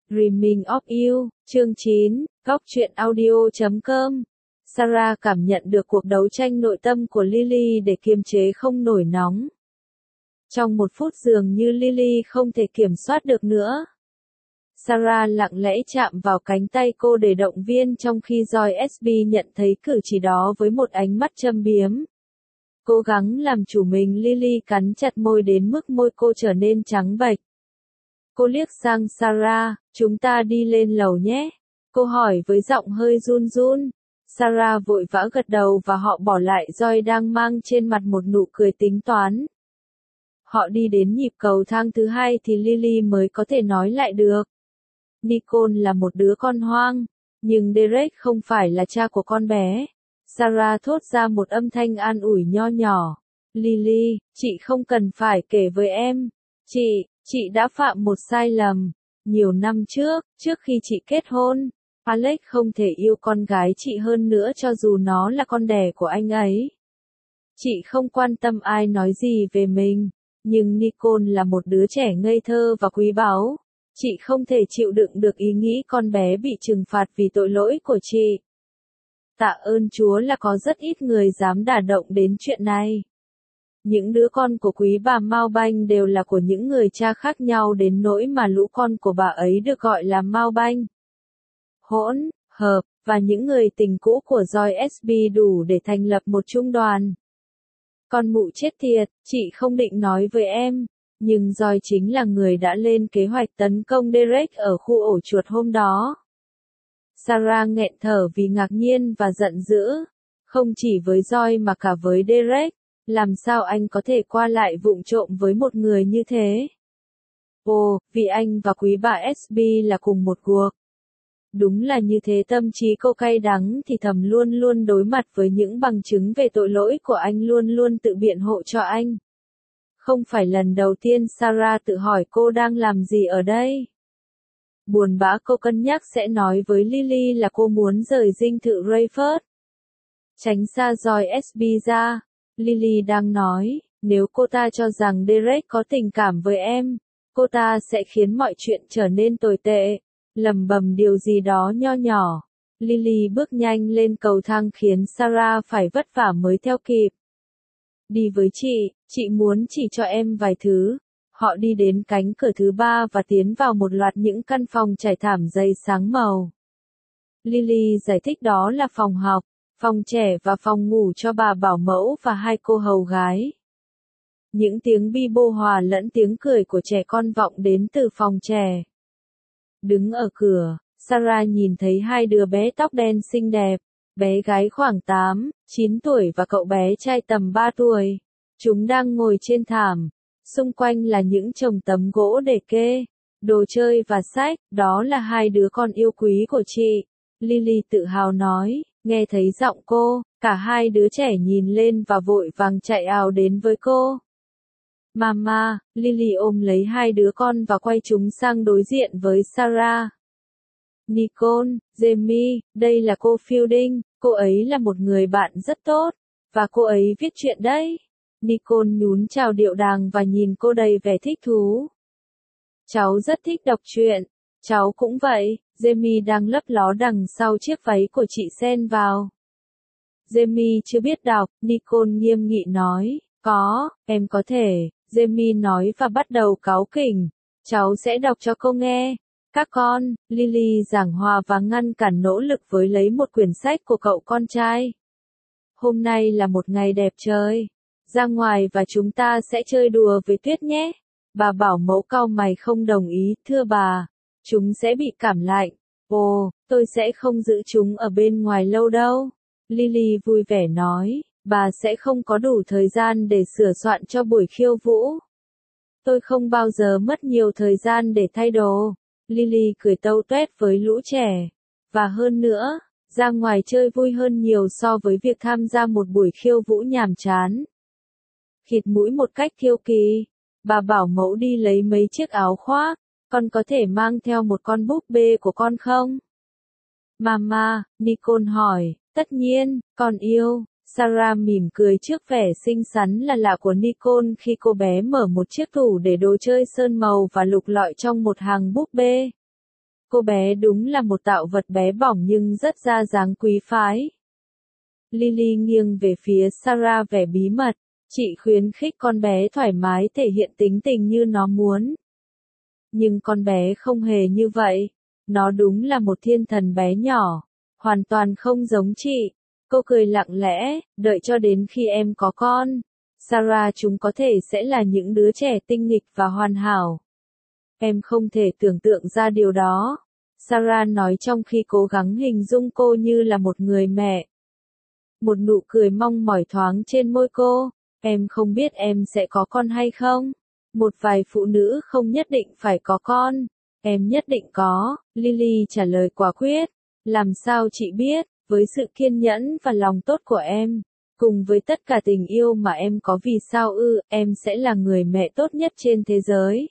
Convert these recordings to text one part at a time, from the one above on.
Dreaming of You, chương 9, góc truyện audio.com. Sarah cảm nhận được cuộc đấu tranh nội tâm của Lily để kiềm chế không nổi nóng. Trong một phút dường như Lily không thể kiểm soát được nữa. Sarah lặng lẽ chạm vào cánh tay cô để động viên trong khi Joy SB nhận thấy cử chỉ đó với một ánh mắt châm biếm. Cố gắng làm chủ mình, Lily cắn chặt môi đến mức môi cô trở nên trắng bệch. Cô liếc sang Sarah, chúng ta đi lên lầu nhé. Cô hỏi với giọng hơi run run. Sarah vội vã gật đầu và họ bỏ lại Joy đang mang trên mặt một nụ cười tính toán. Họ đi đến nhịp cầu thang thứ hai thì Lily mới có thể nói lại được. Nicole là một đứa con hoang, nhưng Derek không phải là cha của con bé. Sarah thốt ra một âm thanh an ủi nho nhỏ. Lily, chị không cần phải kể với em. Chị đã phạm một sai lầm. Nhiều năm trước khi chị kết hôn, Alex không thể yêu con gái chị hơn nữa cho dù nó là con đẻ của anh ấy. Chị không quan tâm ai nói gì về mình, nhưng Nicole là một đứa trẻ ngây thơ và quý báu. Chị không thể chịu đựng được ý nghĩ con bé bị trừng phạt vì tội lỗi của chị. Tạ ơn Chúa là có rất ít người dám đả động đến chuyện này. Những đứa con của quý bà Mao Banh đều là của những người cha khác nhau đến nỗi mà lũ con của bà ấy được gọi là Mao Banh. Hỗn hợp, và những người tình cũ của Joy SB đủ để thành lập một trung đoàn. Con mụ chết tiệt, chị không định nói với em, nhưng Joy chính là người đã lên kế hoạch tấn công Derek ở khu ổ chuột hôm đó. Sarah nghẹn thở vì ngạc nhiên và giận dữ, không chỉ với Joy mà cả với Derek. Làm sao anh có thể qua lại vụng trộm với một người như thế? Ồ, vì anh và quý bà SB là cùng một guộc. Đúng là như thế, tâm trí cô cay đắng thì thầm luôn luôn đối mặt với những bằng chứng về tội lỗi của anh, luôn luôn tự biện hộ cho anh. Không phải lần đầu tiên Sarah tự hỏi cô đang làm gì ở đây. Buồn bã cô cân nhắc sẽ nói với Lily là cô muốn rời dinh thự Rayford. Tránh xa Joy SB ra. Lily đang nói, nếu cô ta cho rằng Derek có tình cảm với em, cô ta sẽ khiến mọi chuyện trở nên tồi tệ. Lẩm bẩm điều gì đó nho nhỏ. Lily bước nhanh lên cầu thang khiến Sarah phải vất vả mới theo kịp. Đi với chị muốn chỉ cho em vài thứ. Họ đi đến cánh cửa thứ ba và tiến vào một loạt những căn phòng trải thảm dày sáng màu. Lily giải thích đó là phòng học, phòng trẻ và phòng ngủ cho bà bảo mẫu và hai cô hầu gái. Những tiếng bi bô hòa lẫn tiếng cười của trẻ con vọng đến từ phòng trẻ. Đứng ở cửa, Sarah nhìn thấy hai đứa bé tóc đen xinh đẹp, bé gái khoảng 8, 9 tuổi và cậu bé trai tầm 3 tuổi. Chúng đang ngồi trên thảm, xung quanh là những chồng tấm gỗ để kê, đồ chơi và sách, đó là hai đứa con yêu quý của chị. Lily tự hào nói, nghe thấy giọng cô, cả hai đứa trẻ nhìn lên và vội vàng chạy ào đến với cô. Mama, Lily ôm lấy hai đứa con và quay chúng sang đối diện với Sarah. Nicole, Jamie, đây là cô Fielding, cô ấy là một người bạn rất tốt, và cô ấy viết truyện đấy. Nicole nhún chào điệu đàng và nhìn cô đầy vẻ thích thú. Cháu rất thích đọc truyện, cháu cũng vậy. Jamie đang lấp ló đằng sau chiếc váy của chị xen vào. Jamie chưa biết đọc, Nicole nghiêm nghị nói, có, em có thể. Jamie nói và bắt đầu cáu kỉnh. Cháu sẽ đọc cho cô nghe. Các con, Lily giảng hòa và ngăn cản nỗ lực với lấy một quyển sách của cậu con trai. Hôm nay là một ngày đẹp trời. Ra ngoài và chúng ta sẽ chơi đùa với tuyết nhé. Bà bảo mẫu cau mày không đồng ý, thưa bà. Chúng sẽ bị cảm lạnh. Ồ, tôi sẽ không giữ chúng ở bên ngoài lâu đâu. Lily vui vẻ nói, bà sẽ không có đủ thời gian để sửa soạn cho buổi khiêu vũ. Tôi không bao giờ mất nhiều thời gian để thay đồ. Lily cười tâu tuét với lũ trẻ. Và hơn nữa, ra ngoài chơi vui hơn nhiều so với việc tham gia một buổi khiêu vũ nhàm chán. Khịt mũi một cách kiêu kỳ, bà bảo mẫu đi lấy mấy chiếc áo khoác. Con có thể mang theo một con búp bê của con không? Mama, Nicole hỏi. Tất nhiên, con yêu. Sarah mỉm cười trước vẻ xinh xắn là lạ của Nicole khi cô bé mở một chiếc tủ để đồ chơi sơn màu và lục lọi trong một hàng búp bê. Cô bé đúng là một tạo vật bé bỏng nhưng rất ra dáng quý phái. Lily nghiêng về phía Sarah vẻ bí mật. Chị khuyến khích con bé thoải mái thể hiện tính tình như nó muốn. Nhưng con bé không hề như vậy. Nó đúng là một thiên thần bé nhỏ. Hoàn toàn không giống chị. Cô cười lặng lẽ, đợi cho đến khi em có con. Sarah, chúng có thể sẽ là những đứa trẻ tinh nghịch và hoàn hảo. Em không thể tưởng tượng ra điều đó. Sarah nói trong khi cố gắng hình dung cô như là một người mẹ. Một nụ cười mong mỏi thoáng trên môi cô. Em không biết em sẽ có con hay không. Một vài phụ nữ không nhất định phải có con. Em nhất định có, Lily trả lời quả quyết. Làm sao chị biết, với sự kiên nhẫn và lòng tốt của em, cùng với tất cả tình yêu mà em có vì sao em sẽ là người mẹ tốt nhất trên thế giới.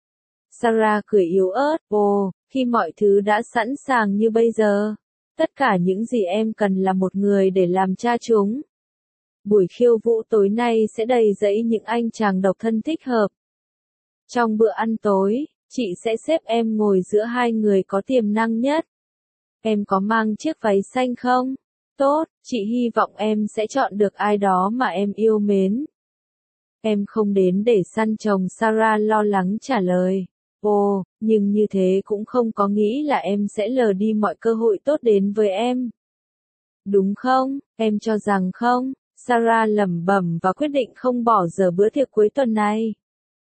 Sarah cười yếu ớt, khi mọi thứ đã sẵn sàng như bây giờ, tất cả những gì em cần là một người để làm cha chúng. Buổi khiêu vũ tối nay sẽ đầy dẫy những anh chàng độc thân thích hợp. Trong bữa ăn tối, chị sẽ xếp em ngồi giữa hai người có tiềm năng nhất. Em có mang chiếc váy xanh không? Tốt, chị hy vọng em sẽ chọn được ai đó mà em yêu mến. Em không đến để săn chồng, Sarah lo lắng trả lời. Nhưng như thế cũng không có nghĩ là em sẽ lờ đi mọi cơ hội tốt đến với em. Đúng không, em cho rằng không? Sarah lẩm bẩm và quyết định không bỏ dở bữa tiệc cuối tuần này.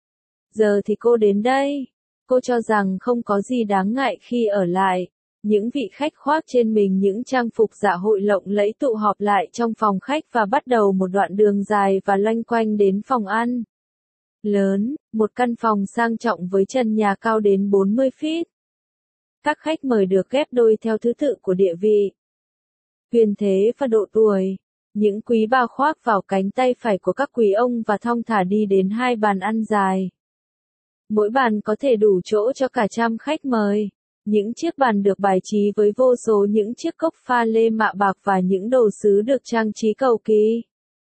Giờ thì cô đến đây. Cô cho rằng không có gì đáng ngại khi ở lại. Những vị khách khoác trên mình những trang phục dạ hội lộng lẫy tụ họp lại trong phòng khách và bắt đầu một đoạn đường dài và loanh quanh đến phòng ăn. Lớn, một căn phòng sang trọng với trần nhà cao đến 40 feet. Các khách mời được ghép đôi theo thứ tự của địa vị, quyền thế và độ tuổi. Những quý bà khoác vào cánh tay phải của các quý ông và thong thả đi đến hai bàn ăn dài. Mỗi bàn có thể đủ chỗ cho cả trăm khách mời. Những chiếc bàn được bài trí với vô số những chiếc cốc pha lê mạ bạc và những đồ sứ được trang trí cầu kỳ.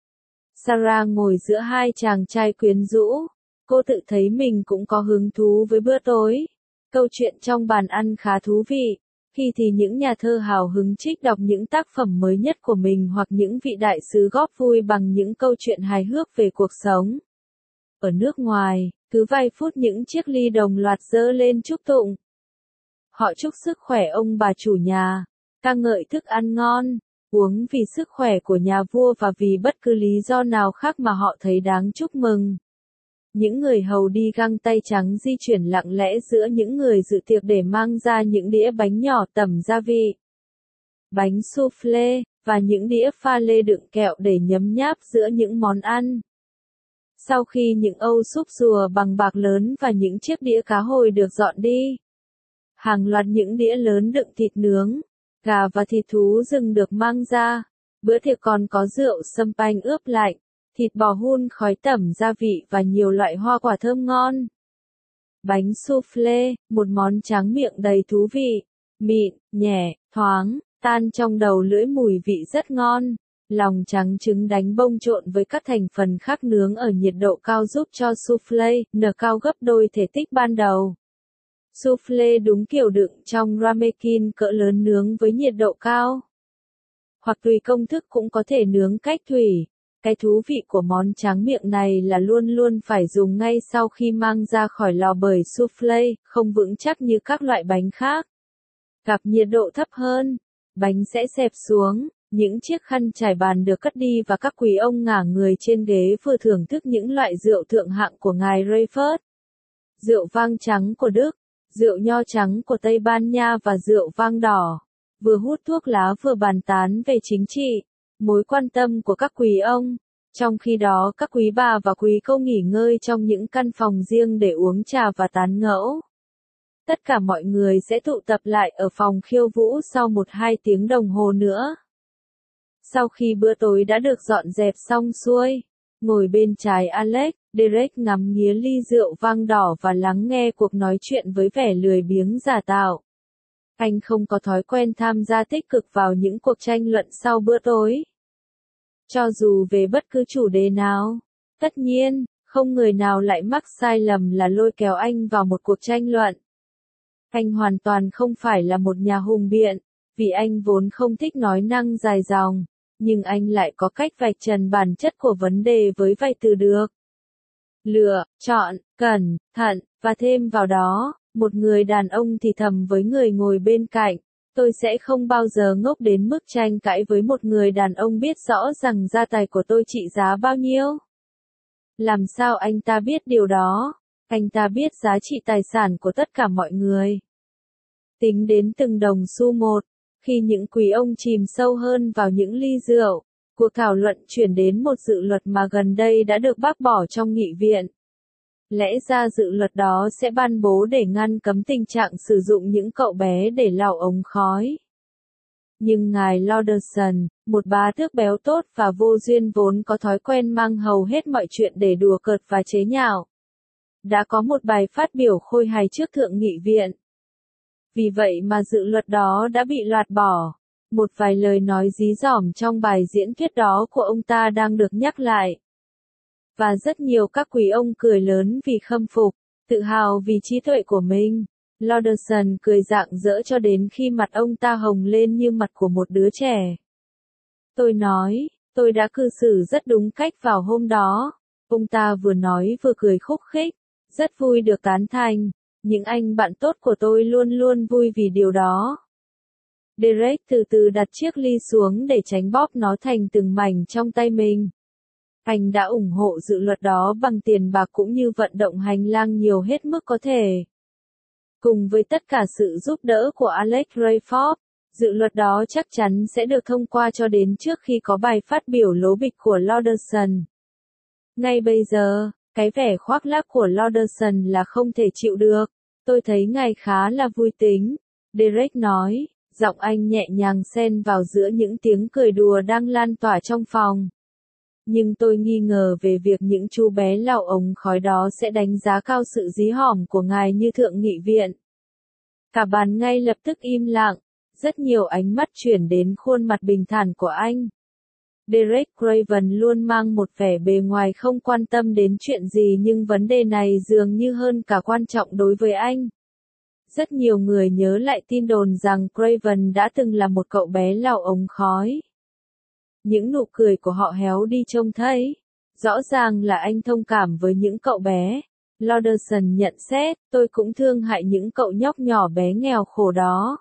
Sarah ngồi giữa hai chàng trai quyến rũ. Cô tự thấy mình cũng có hứng thú với bữa tối. Câu chuyện trong bàn ăn khá thú vị. Khi thì những nhà thơ hào hứng trích đọc những tác phẩm mới nhất của mình hoặc những vị đại sứ góp vui bằng những câu chuyện hài hước về cuộc sống. Ở nước ngoài, cứ vài phút những chiếc ly đồng loạt giơ lên chúc tụng. Họ chúc sức khỏe ông bà chủ nhà, ca ngợi thức ăn ngon, uống vì sức khỏe của nhà vua và vì bất cứ lý do nào khác mà họ thấy đáng chúc mừng. Những người hầu đi găng tay trắng di chuyển lặng lẽ giữa những người dự tiệc để mang ra những đĩa bánh nhỏ tẩm gia vị, bánh soufflé, và những đĩa pha lê đựng kẹo để nhấm nháp giữa những món ăn. Sau khi những âu súp rùa bằng bạc lớn và những chiếc đĩa cá hồi được dọn đi, hàng loạt những đĩa lớn đựng thịt nướng, gà và thịt thú rừng được mang ra. Bữa tiệc còn có rượu sâm panh ướp lạnh, thịt bò hun khói tẩm gia vị và nhiều loại hoa quả thơm ngon. Bánh soufflé, một món tráng miệng đầy thú vị, mịn, nhẹ, thoáng, tan trong đầu lưỡi, mùi vị rất ngon. Lòng trắng trứng đánh bông trộn với các thành phần khác nướng ở nhiệt độ cao giúp cho soufflé nở cao gấp đôi thể tích ban đầu. Soufflé đúng kiểu đựng trong ramekin cỡ lớn nướng với nhiệt độ cao. Hoặc tùy công thức cũng có thể nướng cách thủy. Cái thú vị của món tráng miệng này là luôn luôn phải dùng ngay sau khi mang ra khỏi lò bởi soufflé không vững chắc như các loại bánh khác. Gặp nhiệt độ thấp hơn, bánh sẽ xẹp xuống. Những chiếc khăn trải bàn được cất đi và các quý ông ngả người trên ghế vừa thưởng thức những loại rượu thượng hạng của ngài Rayford. Rượu vang trắng của Đức, rượu nho trắng của Tây Ban Nha và rượu vang đỏ. Vừa hút thuốc lá vừa bàn tán về chính trị, mối quan tâm của các quý ông. Trong khi đó các quý bà và quý cô nghỉ ngơi trong những căn phòng riêng để uống trà và tán gẫu. Tất cả mọi người sẽ tụ tập lại ở phòng khiêu vũ sau 1-2 tiếng đồng hồ nữa. Sau khi bữa tối đã được dọn dẹp xong xuôi, ngồi bên trái Alex, Derek ngắm nghía ly rượu vang đỏ và lắng nghe cuộc nói chuyện với vẻ lười biếng giả tạo. Anh không có thói quen tham gia tích cực vào những cuộc tranh luận sau bữa tối. Cho dù về bất cứ chủ đề nào, tất nhiên, không người nào lại mắc sai lầm là lôi kéo anh vào một cuộc tranh luận. Anh hoàn toàn không phải là một nhà hùng biện, vì anh vốn không thích nói năng dài dòng, nhưng anh lại có cách vạch trần bản chất của vấn đề với vài từ được. Lựa, chọn, cẩn, thận, và thêm vào đó, một người đàn ông thì thầm với người ngồi bên cạnh, tôi sẽ không bao giờ ngốc đến mức tranh cãi với một người đàn ông biết rõ rằng gia tài của tôi trị giá bao nhiêu. Làm sao anh ta biết điều đó? Anh ta biết giá trị tài sản của tất cả mọi người. Tính đến từng đồng xu một, khi những quý ông chìm sâu hơn vào những ly rượu, cuộc thảo luận chuyển đến một dự luật mà gần đây đã được bác bỏ trong nghị viện. Lẽ ra dự luật đó sẽ ban bố để ngăn cấm tình trạng sử dụng những cậu bé để lau ống khói. Nhưng ngài Lauderson, một bá tước béo tốt và vô duyên vốn có thói quen mang hầu hết mọi chuyện để đùa cợt và chế nhạo, đã có một bài phát biểu khôi hài trước thượng nghị viện. Vì vậy mà dự luật đó đã bị loạt bỏ. Một vài lời nói dí dỏm trong bài diễn thuyết đó của ông ta đang được nhắc lại. Và rất nhiều các quý ông cười lớn vì khâm phục, tự hào vì trí tuệ của mình. Lauderson cười rạng rỡ cho đến khi mặt ông ta hồng lên như mặt của một đứa trẻ. Tôi nói, tôi đã cư xử rất đúng cách vào hôm đó. Ông ta vừa nói vừa cười khúc khích, rất vui được tán thành. Những anh bạn tốt của tôi luôn luôn vui vì điều đó. Derek từ từ đặt chiếc ly xuống để tránh bóp nó thành từng mảnh trong tay mình. Anh đã ủng hộ dự luật đó bằng tiền bạc cũng như vận động hành lang nhiều hết mức có thể. Cùng với tất cả sự giúp đỡ của Alex Rayford, dự luật đó chắc chắn sẽ được thông qua cho đến trước khi có bài phát biểu lố bịch của Lauderson. Ngay bây giờ, cái vẻ khoác lác của Lauderson là không thể chịu được. Tôi thấy ngài khá là vui tính, Derek nói, giọng anh nhẹ nhàng xen vào giữa những tiếng cười đùa đang lan tỏa trong phòng. Nhưng tôi nghi ngờ về việc những chú bé lau ống khói đó sẽ đánh giá cao sự dí hỏm của ngài như thượng nghị viện. Cả bàn ngay lập tức im lặng, rất nhiều ánh mắt chuyển đến khuôn mặt bình thản của anh. Derek Craven luôn mang một vẻ bề ngoài không quan tâm đến chuyện gì nhưng vấn đề này dường như hơn cả quan trọng đối với anh. Rất nhiều người nhớ lại tin đồn rằng Craven đã từng là một cậu bé lau ống khói. Những nụ cười của họ héo đi trông thấy. Rõ ràng là anh thông cảm với những cậu bé. Lauderson nhận xét, tôi cũng thương hại những cậu nhóc nhỏ bé nghèo khổ đó.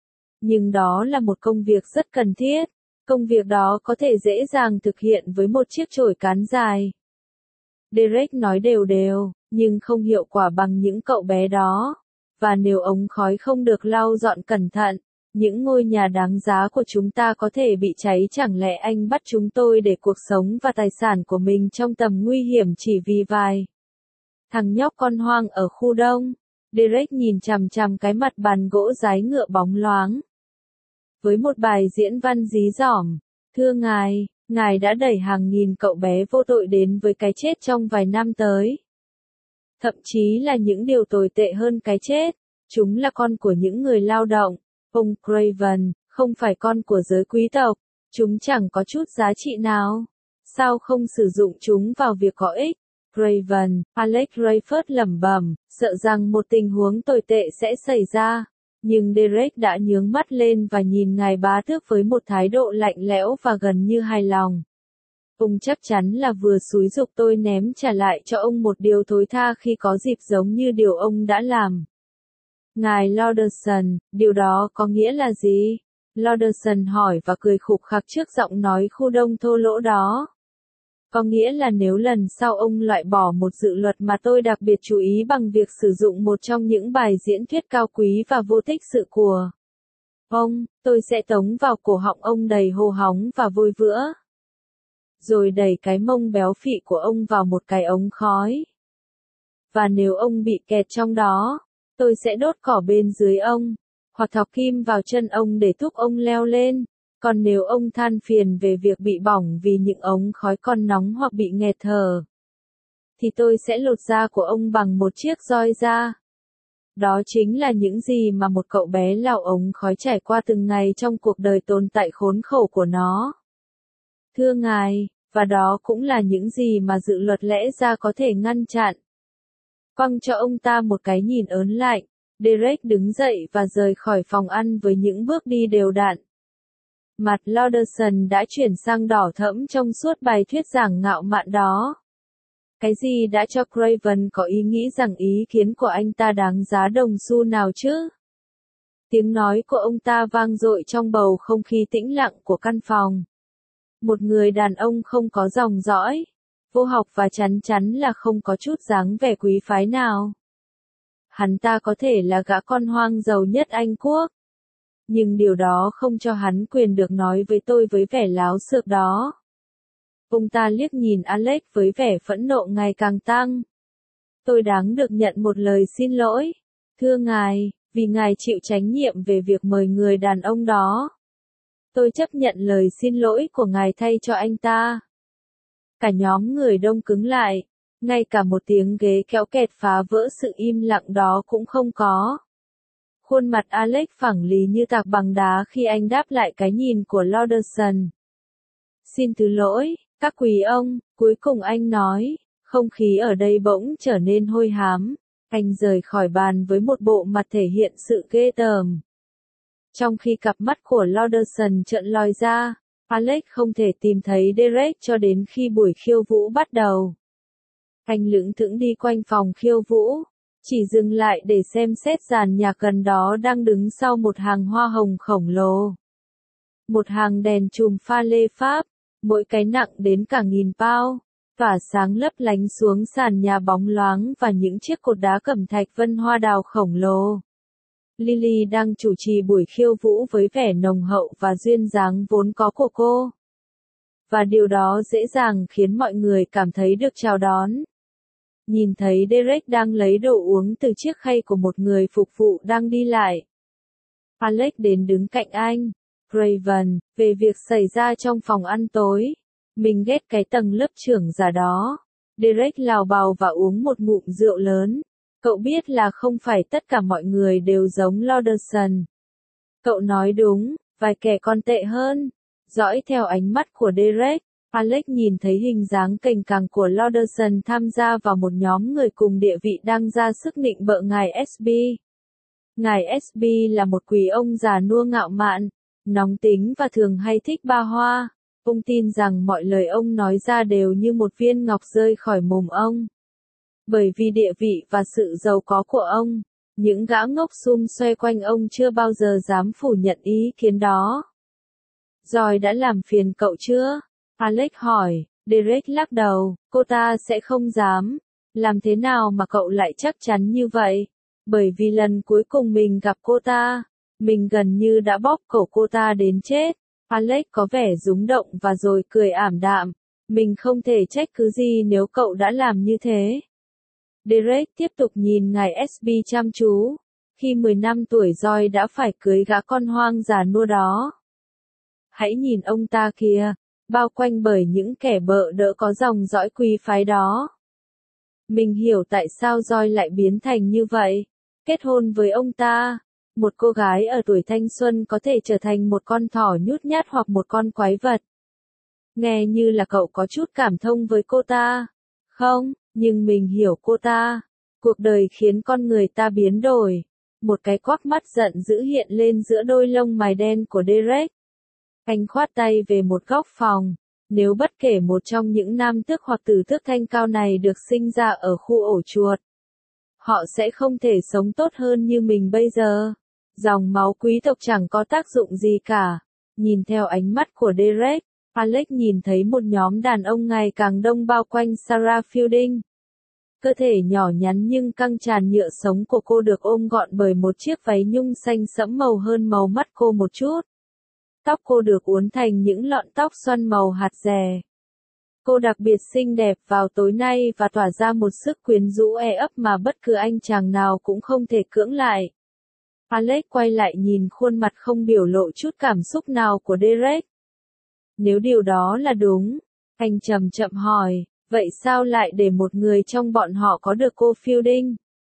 Nhưng đó là một công việc rất cần thiết. Công việc đó có thể dễ dàng thực hiện với một chiếc chổi cán dài. Derek nói đều đều, nhưng không hiệu quả bằng những cậu bé đó. Và nếu ống khói không được lau dọn cẩn thận, những ngôi nhà đáng giá của chúng ta có thể bị cháy. Chẳng lẽ anh bắt chúng tôi để cuộc sống và tài sản của mình trong tầm nguy hiểm chỉ vì vài thằng nhóc con hoang ở khu đông? Derek nhìn chằm chằm cái mặt bàn gỗ dái ngựa bóng loáng. Với một bài diễn văn dí dỏm, thưa ngài, ngài đã đẩy hàng nghìn cậu bé vô tội đến với cái chết trong vài năm tới. Thậm chí là những điều tồi tệ hơn cái chết, chúng là con của những người lao động. Ông Craven, không phải con của giới quý tộc, chúng chẳng có chút giá trị nào. Sao không sử dụng chúng vào việc có ích? Craven, Alex Rayford lẩm bẩm, sợ rằng một tình huống tồi tệ sẽ xảy ra. Nhưng Derek đã nhướng mắt lên và nhìn ngài bá tước với một thái độ lạnh lẽo và gần như hài lòng. Ông chắc chắn là vừa xúi giục tôi ném trả lại cho ông một điều thối tha khi có dịp giống như điều ông đã làm. Ngài Lauderson, điều đó có nghĩa là gì? Lauderson hỏi và cười khục khặc trước giọng nói khu đông thô lỗ đó. Có nghĩa là nếu lần sau ông loại bỏ một dự luật mà tôi đặc biệt chú ý bằng việc sử dụng một trong những bài diễn thuyết cao quý và vô tích sự của ông, tôi sẽ tống vào cổ họng ông đầy hô hóng và vôi vữa. Rồi đẩy cái mông béo phị của ông vào một cái ống khói. Và nếu ông bị kẹt trong đó, tôi sẽ đốt cỏ bên dưới ông, hoặc thọc kim vào chân ông để thúc ông leo lên. Còn nếu ông than phiền về việc bị bỏng vì những ống khói còn nóng hoặc bị nghẹt thở, thì tôi sẽ lột da của ông bằng một chiếc roi da. Đó chính là những gì mà một cậu bé lau ống khói trải qua từng ngày trong cuộc đời tồn tại khốn khổ của nó. Thưa ngài, và đó cũng là những gì mà dự luật lẽ ra có thể ngăn chặn. Quăng cho ông ta một cái nhìn ớn lạnh, Derek đứng dậy và rời khỏi phòng ăn với những bước đi đều đặn. Mặt Lauderson đã chuyển sang đỏ thẫm trong suốt bài thuyết giảng ngạo mạn đó. Cái gì đã cho Craven có ý nghĩ rằng ý kiến của anh ta đáng giá đồng xu nào chứ? Tiếng nói của ông ta vang dội trong bầu không khí tĩnh lặng của căn phòng. Một người đàn ông không có dòng dõi, vô học và chắn chắn là không có chút dáng vẻ quý phái nào. Hắn ta có thể là gã con hoang giàu nhất Anh Quốc. Nhưng điều đó không cho hắn quyền được nói với tôi với vẻ láo xược đó. Ông ta liếc nhìn Alex với vẻ phẫn nộ ngày càng tăng. Tôi đáng được nhận một lời xin lỗi. Thưa ngài, vì ngài chịu trách nhiệm về việc mời người đàn ông đó. Tôi chấp nhận lời xin lỗi của ngài thay cho anh ta. Cả nhóm người đông cứng lại. Ngay cả một tiếng ghế kéo kẹt phá vỡ sự im lặng đó cũng không có. Khuôn mặt Alex phẳng lì như tạc bằng đá khi anh đáp lại cái nhìn của Lauderson. Xin thứ lỗi, các quý ông, cuối cùng anh nói, không khí ở đây bỗng trở nên hôi hám. Anh rời khỏi bàn với một bộ mặt thể hiện sự ghê tởm. Trong khi cặp mắt của Lauderson trợn lòi ra, Alex không thể tìm thấy Derek cho đến khi buổi khiêu vũ bắt đầu. Anh lững thững đi quanh phòng khiêu vũ, chỉ dừng lại để xem xét dàn nhạc gần đó đang đứng sau một hàng hoa hồng khổng lồ. Một hàng đèn chùm pha lê Pháp, mỗi cái nặng đến cả 1000 pound, tỏa sáng lấp lánh xuống sàn nhà bóng loáng và những chiếc cột đá cẩm thạch vân hoa đào khổng lồ. Lily đang chủ trì buổi khiêu vũ với vẻ nồng hậu và duyên dáng vốn có của cô. Và điều đó dễ dàng khiến mọi người cảm thấy được chào đón. Nhìn thấy Derek đang lấy đồ uống từ chiếc khay của một người phục vụ đang đi lại. Alex đến đứng cạnh anh. Craven, về việc xảy ra trong phòng ăn tối. Mình ghét cái tầng lớp trưởng giả đó. Derek lào bào và uống một ngụm rượu lớn. Cậu biết là không phải tất cả mọi người đều giống Lauderson. Cậu nói đúng, vài kẻ còn tệ hơn. Dõi theo ánh mắt của Derek, Alex nhìn thấy hình dáng cành càng của Lauderson tham gia vào một nhóm người cùng địa vị đang ra sức nịnh bợ ngài SB. Ngài SB là một quý ông già nua ngạo mạn, nóng tính và thường hay thích ba hoa. Ông tin rằng mọi lời ông nói ra đều như một viên ngọc rơi khỏi mồm ông. Bởi vì địa vị và sự giàu có của ông, những gã ngốc sum xoay quanh ông chưa bao giờ dám phủ nhận ý kiến đó. Joy đã làm phiền cậu chưa? Alex hỏi. Derek lắc đầu, cô ta sẽ không dám. Làm thế nào mà cậu lại chắc chắn như vậy? Bởi vì lần cuối cùng mình gặp cô ta, mình gần như đã bóp cổ cô ta đến chết. Alex có vẻ rúng động và rồi cười ảm đạm. Mình không thể trách cứ gì nếu cậu đã làm như thế. Derek tiếp tục nhìn ngài SB chăm chú. Khi 10 năm tuổi Joy đã phải cưới gã con hoang già nua đó. Hãy nhìn ông ta kìa, bao quanh bởi những kẻ bợ đỡ có dòng dõi quý phái đó. Mình hiểu tại sao Joy lại biến thành như vậy. Kết hôn với ông ta, một cô gái ở tuổi thanh xuân có thể trở thành một con thỏ nhút nhát hoặc một con quái vật. Nghe như là cậu có chút cảm thông với cô ta. Không, nhưng mình hiểu cô ta. Cuộc đời khiến con người ta biến đổi. Một cái quắc mắt giận dữ hiện lên giữa đôi lông mày đen của Derek. Anh khoát tay về một góc phòng. Nếu bất kể một trong những nam tước hoặc tử tước thanh cao này được sinh ra ở khu ổ chuột, họ sẽ không thể sống tốt hơn như mình bây giờ. Dòng máu quý tộc chẳng có tác dụng gì cả. Nhìn theo ánh mắt của Derek, Alex nhìn thấy một nhóm đàn ông ngày càng đông bao quanh Sarah Fielding. Cơ thể nhỏ nhắn nhưng căng tràn nhựa sống của cô được ôm gọn bởi một chiếc váy nhung xanh sẫm màu hơn màu mắt cô một chút. Tóc cô được uốn thành những lọn tóc xoăn màu hạt dẻ. Cô đặc biệt xinh đẹp vào tối nay và tỏa ra một sức quyến rũ ấp mà bất cứ anh chàng nào cũng không thể cưỡng lại. Alex quay lại nhìn khuôn mặt không biểu lộ chút cảm xúc nào của Derek. Nếu điều đó là đúng, anh chậm chậm hỏi, vậy sao lại để một người trong bọn họ có được cô Fielding?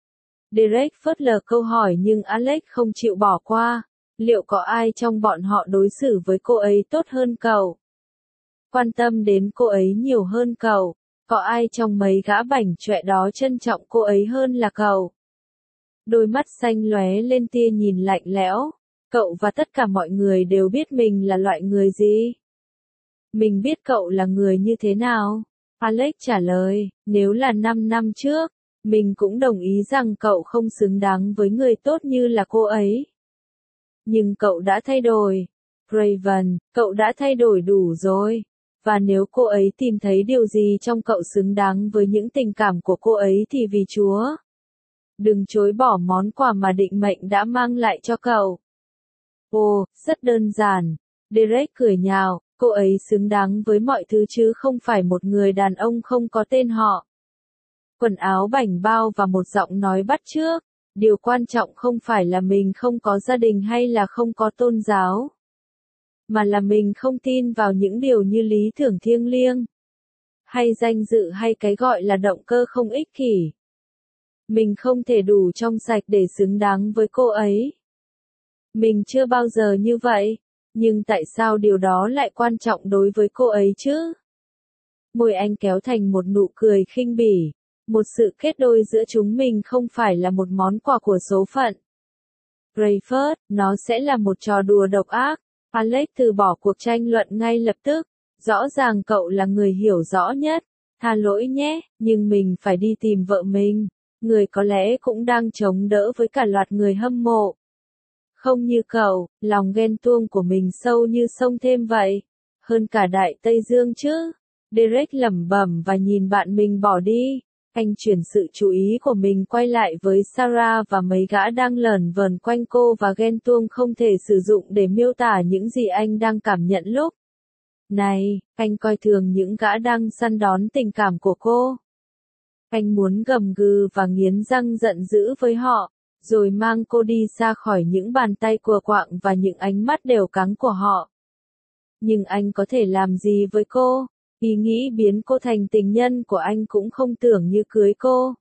Derek phớt lờ câu hỏi nhưng Alex không chịu bỏ qua. Liệu có ai trong bọn họ đối xử với cô ấy tốt hơn cậu? Quan tâm đến cô ấy nhiều hơn cậu? Có ai trong mấy gã bảnh chọe đó trân trọng cô ấy hơn là cậu? Đôi mắt xanh lóe lên tia nhìn lạnh lẽo. Cậu và tất cả mọi người đều biết mình là loại người gì. Mình biết cậu là người như thế nào. Alex trả lời, nếu là 5 năm trước, mình cũng đồng ý rằng cậu không xứng đáng với người tốt như là cô ấy. Nhưng cậu đã thay đổi. Raven, cậu đã thay đổi đủ rồi. Và nếu cô ấy tìm thấy điều gì trong cậu xứng đáng với những tình cảm của cô ấy thì vì Chúa, đừng chối bỏ món quà mà định mệnh đã mang lại cho cậu. Ồ, rất đơn giản. Derek cười nhạo, cô ấy xứng đáng với mọi thứ chứ không phải một người đàn ông không có tên họ. Quần áo bảnh bao và một giọng nói bắt chước. Điều quan trọng không phải là mình không có gia đình hay là không có tôn giáo, mà là mình không tin vào những điều như lý tưởng thiêng liêng, hay danh dự hay cái gọi là động cơ không ích kỷ. Mình không thể đủ trong sạch để xứng đáng với cô ấy. Mình chưa bao giờ như vậy, nhưng tại sao điều đó lại quan trọng đối với cô ấy chứ? Môi anh kéo thành một nụ cười khinh bỉ. Một sự kết đôi giữa chúng mình không phải là một món quà của số phận. Rayford, nó sẽ là một trò đùa độc ác. Alex từ bỏ cuộc tranh luận ngay lập tức. Rõ ràng cậu là người hiểu rõ nhất. Tha lỗi nhé, nhưng mình phải đi tìm vợ mình. Người có lẽ cũng đang chống đỡ với cả loạt người hâm mộ. Không như cậu, lòng ghen tuông của mình sâu như sông thêm vậy. Hơn cả Đại Tây Dương chứ. Derek lẩm bẩm và nhìn bạn mình bỏ đi. Anh chuyển sự chú ý của mình quay lại với Sarah và mấy gã đang lởn vởn quanh cô và ghen tuông không thể sử dụng để miêu tả những gì anh đang cảm nhận lúc này. Anh coi thường những gã đang săn đón tình cảm của cô. Anh muốn gầm gừ và nghiến răng giận dữ với họ, rồi mang cô đi ra khỏi những bàn tay cùa quạng và những ánh mắt đều cắng của họ. Nhưng anh có thể làm gì với cô? Ý nghĩ biến cô thành tình nhân của anh cũng không tưởng như cưới cô.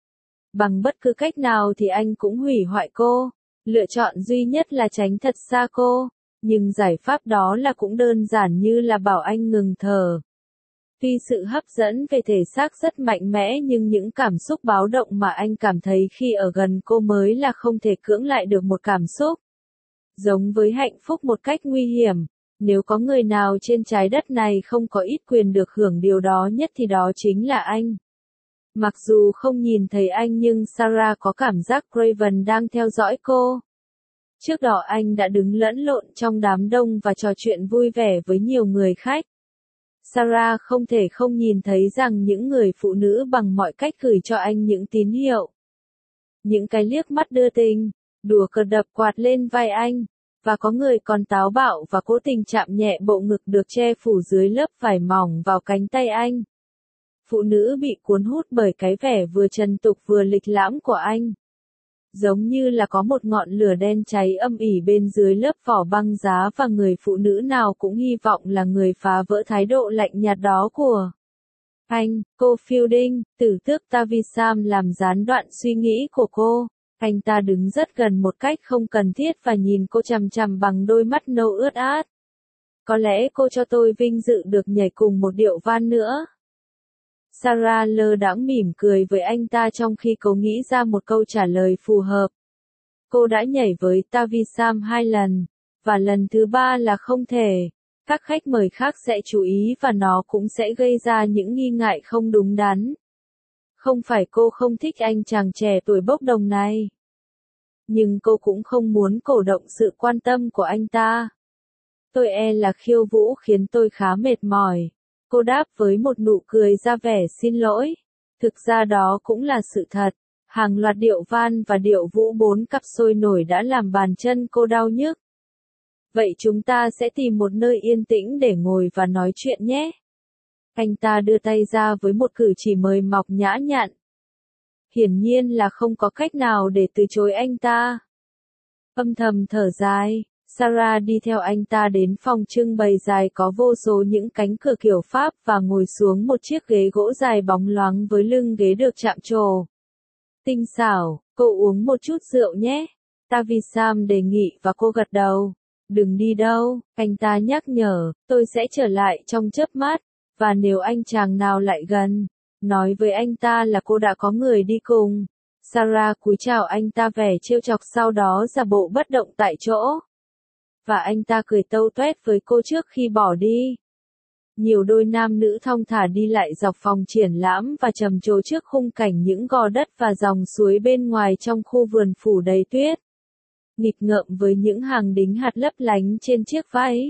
Bằng bất cứ cách nào thì anh cũng hủy hoại cô. Lựa chọn duy nhất là tránh thật xa cô. Nhưng giải pháp đó là cũng đơn giản như là bảo anh ngừng thở. Tuy sự hấp dẫn về thể xác rất mạnh mẽ nhưng những cảm xúc báo động mà anh cảm thấy khi ở gần cô mới là không thể cưỡng lại được một cảm xúc. Giống với hạnh phúc một cách nguy hiểm. Nếu có người nào trên trái đất này không có ít quyền được hưởng điều đó nhất thì đó chính là anh. Mặc dù không nhìn thấy anh nhưng Sarah có cảm giác Raven đang theo dõi cô. Trước đó anh đã đứng lẫn lộn trong đám đông và trò chuyện vui vẻ với nhiều người khách. Sarah không thể không nhìn thấy rằng những người phụ nữ bằng mọi cách gửi cho anh những tín hiệu. Những cái liếc mắt đưa tình, đùa cợt đập quạt lên vai anh. Và có người còn táo bạo và cố tình chạm nhẹ bộ ngực được che phủ dưới lớp vải mỏng vào cánh tay anh. Phụ nữ bị cuốn hút bởi cái vẻ vừa trần tục vừa lịch lãm của anh. Giống như là có một ngọn lửa đen cháy âm ỉ bên dưới lớp vỏ băng giá và người phụ nữ nào cũng hy vọng là người phá vỡ thái độ lạnh nhạt đó của anh. Cô Fielding, tử tước Tavisam làm gián đoạn suy nghĩ của cô. Anh ta đứng rất gần một cách không cần thiết và nhìn cô chằm chằm bằng đôi mắt nâu ướt át. Có lẽ cô cho tôi vinh dự được nhảy cùng một điệu van nữa. Sarah lơ đãng mỉm cười với anh ta trong khi cô nghĩ ra một câu trả lời phù hợp. Cô đã nhảy với Tavisam 2 lần, và lần thứ 3 là không thể. Các khách mời khác sẽ chú ý và nó cũng sẽ gây ra những nghi ngại không đúng đắn. Không phải cô không thích anh chàng trẻ tuổi bốc đồng này. Nhưng cô cũng không muốn cổ động sự quan tâm của anh ta. Tôi e là khiêu vũ khiến tôi khá mệt mỏi. Cô đáp với một nụ cười ra vẻ xin lỗi. Thực ra đó cũng là sự thật. Hàng loạt điệu van và điệu vũ 4 cặp sôi nổi đã làm bàn chân cô đau nhức. Vậy chúng ta sẽ tìm một nơi yên tĩnh để ngồi và nói chuyện nhé. Anh ta đưa tay ra với một cử chỉ mời mọc nhã nhặn. Hiển nhiên là không có cách nào để từ chối anh ta. Âm thầm thở dài, Sarah đi theo anh ta đến phòng trưng bày dài có vô số những cánh cửa kiểu Pháp và ngồi xuống một chiếc ghế gỗ dài bóng loáng với lưng ghế được chạm trổ. Tinh xảo, cô uống một chút rượu nhé. Tavisam đề nghị và cô gật đầu. Đừng đi đâu, anh ta nhắc nhở, tôi sẽ trở lại trong chớp mắt, và nếu anh chàng nào lại gần, nói với anh ta là cô đã có người đi cùng. Sarah cúi chào anh ta vẻ trêu chọc, sau đó giả bộ bất động tại chỗ. Và anh ta cười tâu toét với cô trước khi bỏ đi. Nhiều đôi nam nữ thong thả đi lại dọc phòng triển lãm và trầm trồ trước khung cảnh những gò đất và dòng suối bên ngoài trong khu vườn phủ đầy tuyết. Nghịch ngợm với những hàng đính hạt lấp lánh trên chiếc váy.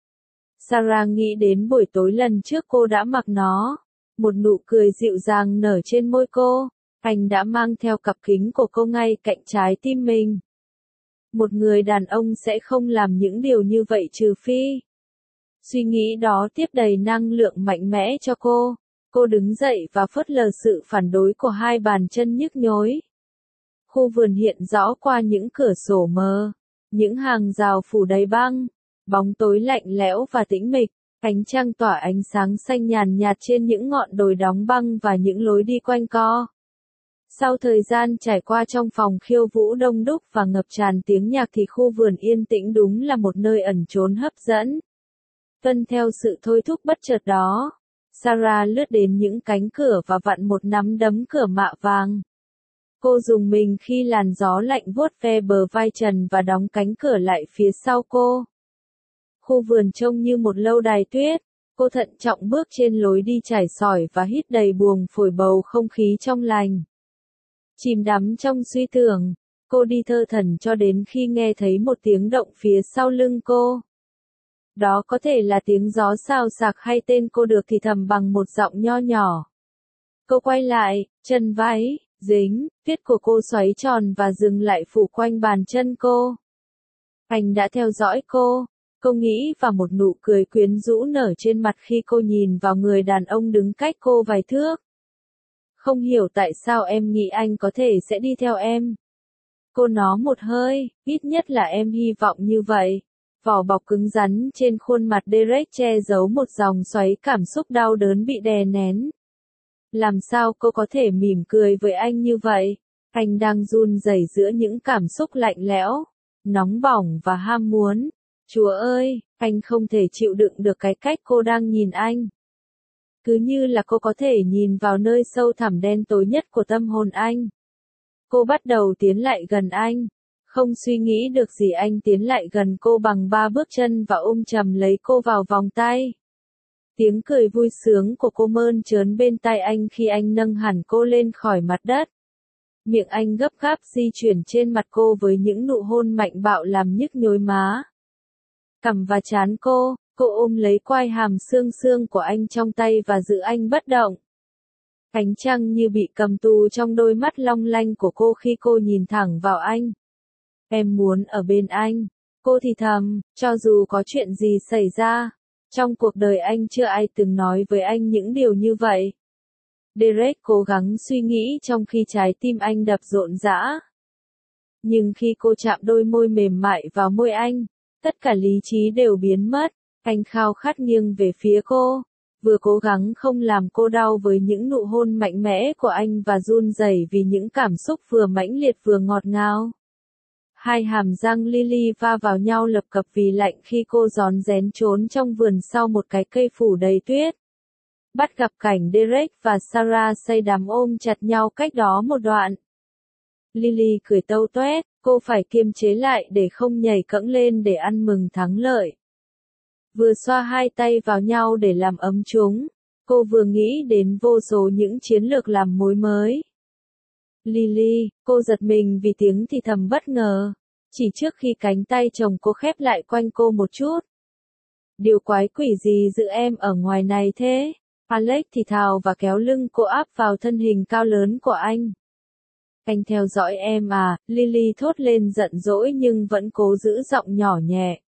Sarah nghĩ đến buổi tối lần trước cô đã mặc nó. Một nụ cười dịu dàng nở trên môi cô. Anh đã mang theo cặp kính của cô ngay cạnh trái tim mình. Một người đàn ông sẽ không làm những điều như vậy trừ phi. Suy nghĩ đó tiếp đầy năng lượng mạnh mẽ cho cô. Cô đứng dậy và phớt lờ sự phản đối của hai bàn chân nhức nhối. Khu vườn hiện rõ qua những cửa sổ mờ. Những hàng rào phủ đầy băng. Bóng tối lạnh lẽo và tĩnh mịch. Ánh trăng tỏa ánh sáng xanh nhàn nhạt trên những ngọn đồi đóng băng và những lối đi quanh co. Sau thời gian trải qua trong phòng khiêu vũ đông đúc và ngập tràn tiếng nhạc thì khu vườn yên tĩnh đúng là một nơi ẩn trốn hấp dẫn. Tuân theo sự thôi thúc bất chợt đó, Sarah lướt đến những cánh cửa và vặn một nắm đấm cửa mạ vàng. Cô rùng mình khi làn gió lạnh vuốt ve bờ vai trần và đóng cánh cửa lại phía sau cô. Khu vườn trông như một lâu đài tuyết. Cô thận trọng bước trên lối đi trải sỏi và hít đầy buồng phổi bầu không khí trong lành. Chìm đắm trong suy tưởng, cô đi thơ thẩn cho đến khi nghe thấy một tiếng động phía sau lưng cô. Đó có thể là tiếng gió xào xạc hay tên cô được thì thầm bằng một giọng nho nhỏ. Cô quay lại, chân váy, dính, tuyết của cô xoáy tròn và dừng lại phủ quanh bàn chân cô. Anh đã theo dõi cô. Cô nghĩ và một nụ cười quyến rũ nở trên mặt khi cô nhìn vào người đàn ông đứng cách cô vài thước. Không hiểu tại sao em nghĩ anh có thể sẽ đi theo em. Cô nó một hơi, ít nhất là em hy vọng như vậy. Vỏ bọc cứng rắn trên khuôn mặt Derek che giấu một dòng xoáy cảm xúc đau đớn bị đè nén. Làm sao cô có thể mỉm cười với anh như vậy? Anh đang run rẩy giữa những cảm xúc lạnh lẽo, nóng bỏng và ham muốn. Chúa ơi, anh không thể chịu đựng được cái cách cô đang nhìn anh. Cứ như là cô có thể nhìn vào nơi sâu thẳm đen tối nhất của tâm hồn anh. Cô bắt đầu tiến lại gần anh. Không suy nghĩ được gì anh tiến lại gần cô bằng 3 bước chân và ôm chầm lấy cô vào vòng tay. Tiếng cười vui sướng của cô mơn trớn bên tai anh khi anh nâng hẳn cô lên khỏi mặt đất. Miệng anh gấp gáp di chuyển trên mặt cô với những nụ hôn mạnh bạo làm nhức nhối má. Cằm và trán cô ôm lấy quai hàm xương xương của anh trong tay và giữ anh bất động. Ánh trăng như bị cầm tù trong đôi mắt long lanh của cô khi cô nhìn thẳng vào anh. Em muốn ở bên anh. Cô thì thầm, cho dù có chuyện gì xảy ra. Trong cuộc đời anh chưa ai từng nói với anh những điều như vậy. Derek cố gắng suy nghĩ trong khi trái tim anh đập rộn rã. Nhưng khi cô chạm đôi môi mềm mại vào môi anh, tất cả lý trí đều biến mất. Anh khao khát nghiêng về phía cô, vừa cố gắng không làm cô đau với những nụ hôn mạnh mẽ của anh và run rẩy vì những cảm xúc vừa mãnh liệt vừa ngọt ngào. Hai hàm răng Lily va vào nhau lập cập vì lạnh khi cô rón rén trốn trong vườn sau một cái cây phủ đầy tuyết. Bắt gặp cảnh Derek và Sarah say đắm ôm chặt nhau cách đó một đoạn. Lily cười tâu toét, cô phải kiềm chế lại để không nhảy cẫng lên để ăn mừng thắng lợi. Vừa xoa hai tay vào nhau để làm ấm chúng, cô vừa nghĩ đến vô số những chiến lược làm mối mới. Lily, cô giật mình vì tiếng thì thầm bất ngờ, chỉ trước khi cánh tay chồng cô khép lại quanh cô một chút. Điều quái quỷ gì giữ em ở ngoài này thế? Alex thì thào và kéo lưng cô áp vào thân hình cao lớn của anh. Anh theo dõi em à, Lily thốt lên giận dỗi nhưng vẫn cố giữ giọng nhỏ nhẹ.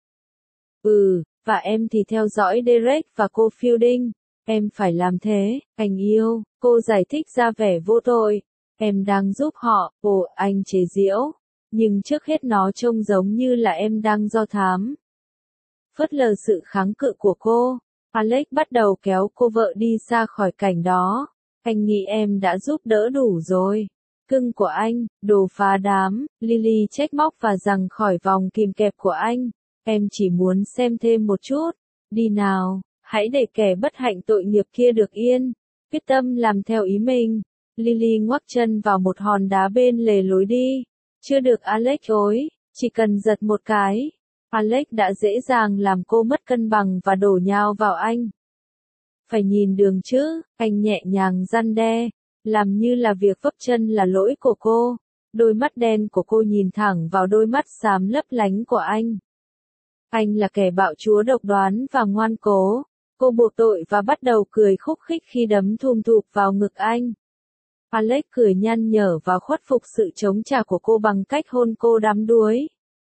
Và em thì theo dõi Derek và cô Fielding. Em phải làm thế, anh yêu, cô giải thích ra vẻ vô tội. Em đang giúp họ, anh chế giễu. Nhưng trước hết nó trông giống như là em đang do thám. Phớt lờ sự kháng cự của cô, Alex bắt đầu kéo cô vợ đi xa khỏi cảnh đó. Anh nghĩ em đã giúp đỡ đủ rồi. Cưng của anh, đồ phá đám, Lily trách móc và giằng khỏi vòng kìm kẹp của anh. Em chỉ muốn xem thêm một chút. Đi nào, hãy để kẻ bất hạnh tội nghiệp kia được yên. Quyết tâm làm theo ý mình. Lily ngoắc chân vào một hòn đá bên lề lối đi. Chưa được Alex chối, chỉ cần giật một cái. Alex đã dễ dàng làm cô mất cân bằng và đổ nhào vào anh. Phải nhìn đường chứ, anh nhẹ nhàng răn đe, làm như là việc vấp chân là lỗi của cô. Đôi mắt đen của cô nhìn thẳng vào đôi mắt xám lấp lánh của anh. Anh là kẻ bạo chúa độc đoán và ngoan cố. Cô buộc tội và bắt đầu cười khúc khích khi đấm thùm thụp vào ngực anh. Alex cười nhăn nhở và khuất phục sự chống trả của cô bằng cách hôn cô đắm đuối.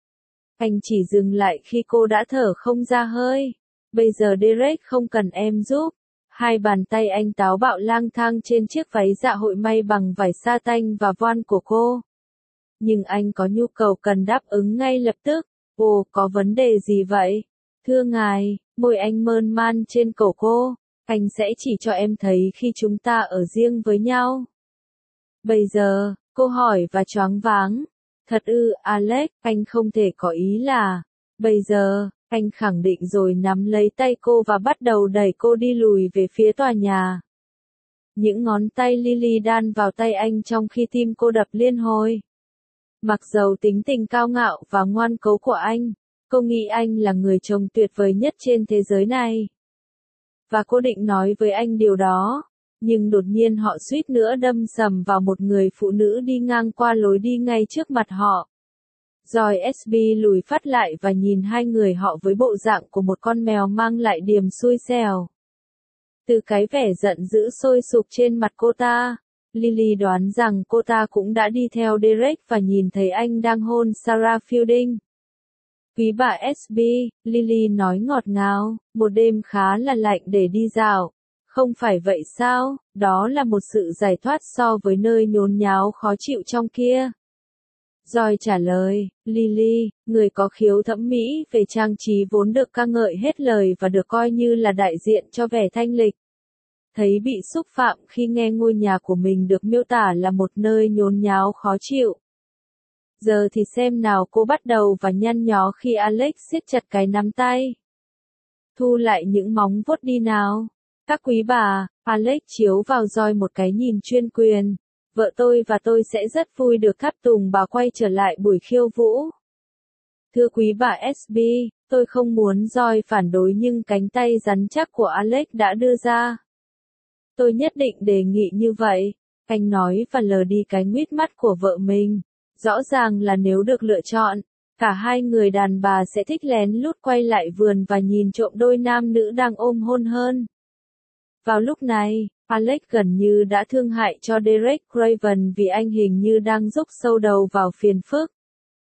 Anh chỉ dừng lại khi cô đã thở không ra hơi. Bây giờ Derek không cần em giúp. Hai bàn tay anh táo bạo lang thang trên chiếc váy dạ hội may bằng vải sa tanh và voan của cô. Nhưng anh có nhu cầu cần đáp ứng ngay lập tức. Ồ, có vấn đề gì vậy? Thưa ngài, môi anh mơn man trên cổ cô. Anh sẽ chỉ cho em thấy khi chúng ta ở riêng với nhau. Bây giờ, cô hỏi và choáng váng. Thật ư, Alex, anh không thể có ý là. Bây giờ, anh khẳng định rồi nắm lấy tay cô và bắt đầu đẩy cô đi lùi về phía tòa nhà. Những ngón tay Lily đan vào tay anh trong khi tim cô đập liên hồi. Mặc dầu tính tình cao ngạo và ngoan cố của anh, cô nghĩ anh là người chồng tuyệt vời nhất trên thế giới này. Và cô định nói với anh điều đó. Nhưng đột nhiên họ suýt nữa đâm sầm vào một người phụ nữ đi ngang qua lối đi ngay trước mặt họ. Rồi SB lùi phát lại và nhìn hai người họ với bộ dạng của một con mèo mang lại điềm xui xẻo. Từ cái vẻ giận dữ sôi sục trên mặt cô ta, Lily đoán rằng cô ta cũng đã đi theo Derek và nhìn thấy anh đang hôn Sarah Fielding. Quý bà SB, Lily nói ngọt ngào, một đêm khá là lạnh để đi dạo. Không phải vậy sao, đó là một sự giải thoát so với nơi nhốn nháo khó chịu trong kia. Joy trả lời, Lily, người có khiếu thẩm mỹ về trang trí vốn được ca ngợi hết lời và được coi như là đại diện cho vẻ thanh lịch. Thấy bị xúc phạm khi nghe ngôi nhà của mình được miêu tả là một nơi nhốn nháo khó chịu. Giờ thì xem nào, cô bắt đầu và nhăn nhó khi Alex siết chặt cái nắm tay. Thu lại những móng vuốt đi nào. Các quý bà, Alex chiếu vào Joy một cái nhìn chuyên quyền. Vợ tôi và tôi sẽ rất vui được tháp tùng bà quay trở lại buổi khiêu vũ. Thưa quý bà SB, tôi không muốn Joy phản đối nhưng cánh tay rắn chắc của Alex đã đưa ra. Tôi nhất định đề nghị như vậy, anh nói và lờ đi cái nguýt mắt của vợ mình. Rõ ràng là nếu được lựa chọn, cả hai người đàn bà sẽ thích lén lút quay lại vườn và nhìn trộm đôi nam nữ đang ôm hôn hơn. Vào lúc này, Alex gần như đã thương hại cho Derek Craven vì anh hình như đang rúc sâu đầu vào phiền phức.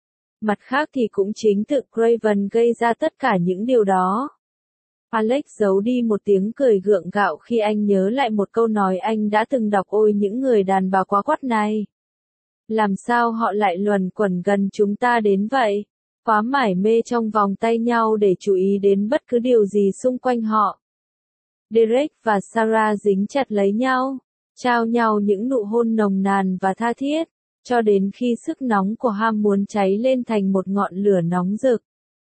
Mặt khác thì cũng chính tự Craven gây ra tất cả những điều đó. Alex giấu đi một tiếng cười gượng gạo khi anh nhớ lại một câu nói anh đã từng đọc: ôi những người đàn bà quá quắt này. Làm sao họ lại luẩn quẩn gần chúng ta đến vậy? Quá mải mê trong vòng tay nhau để chú ý đến bất cứ điều gì xung quanh họ. Derek và Sarah dính chặt lấy nhau, trao nhau những nụ hôn nồng nàn và tha thiết, cho đến khi sức nóng của ham muốn cháy lên thành một ngọn lửa nóng rực.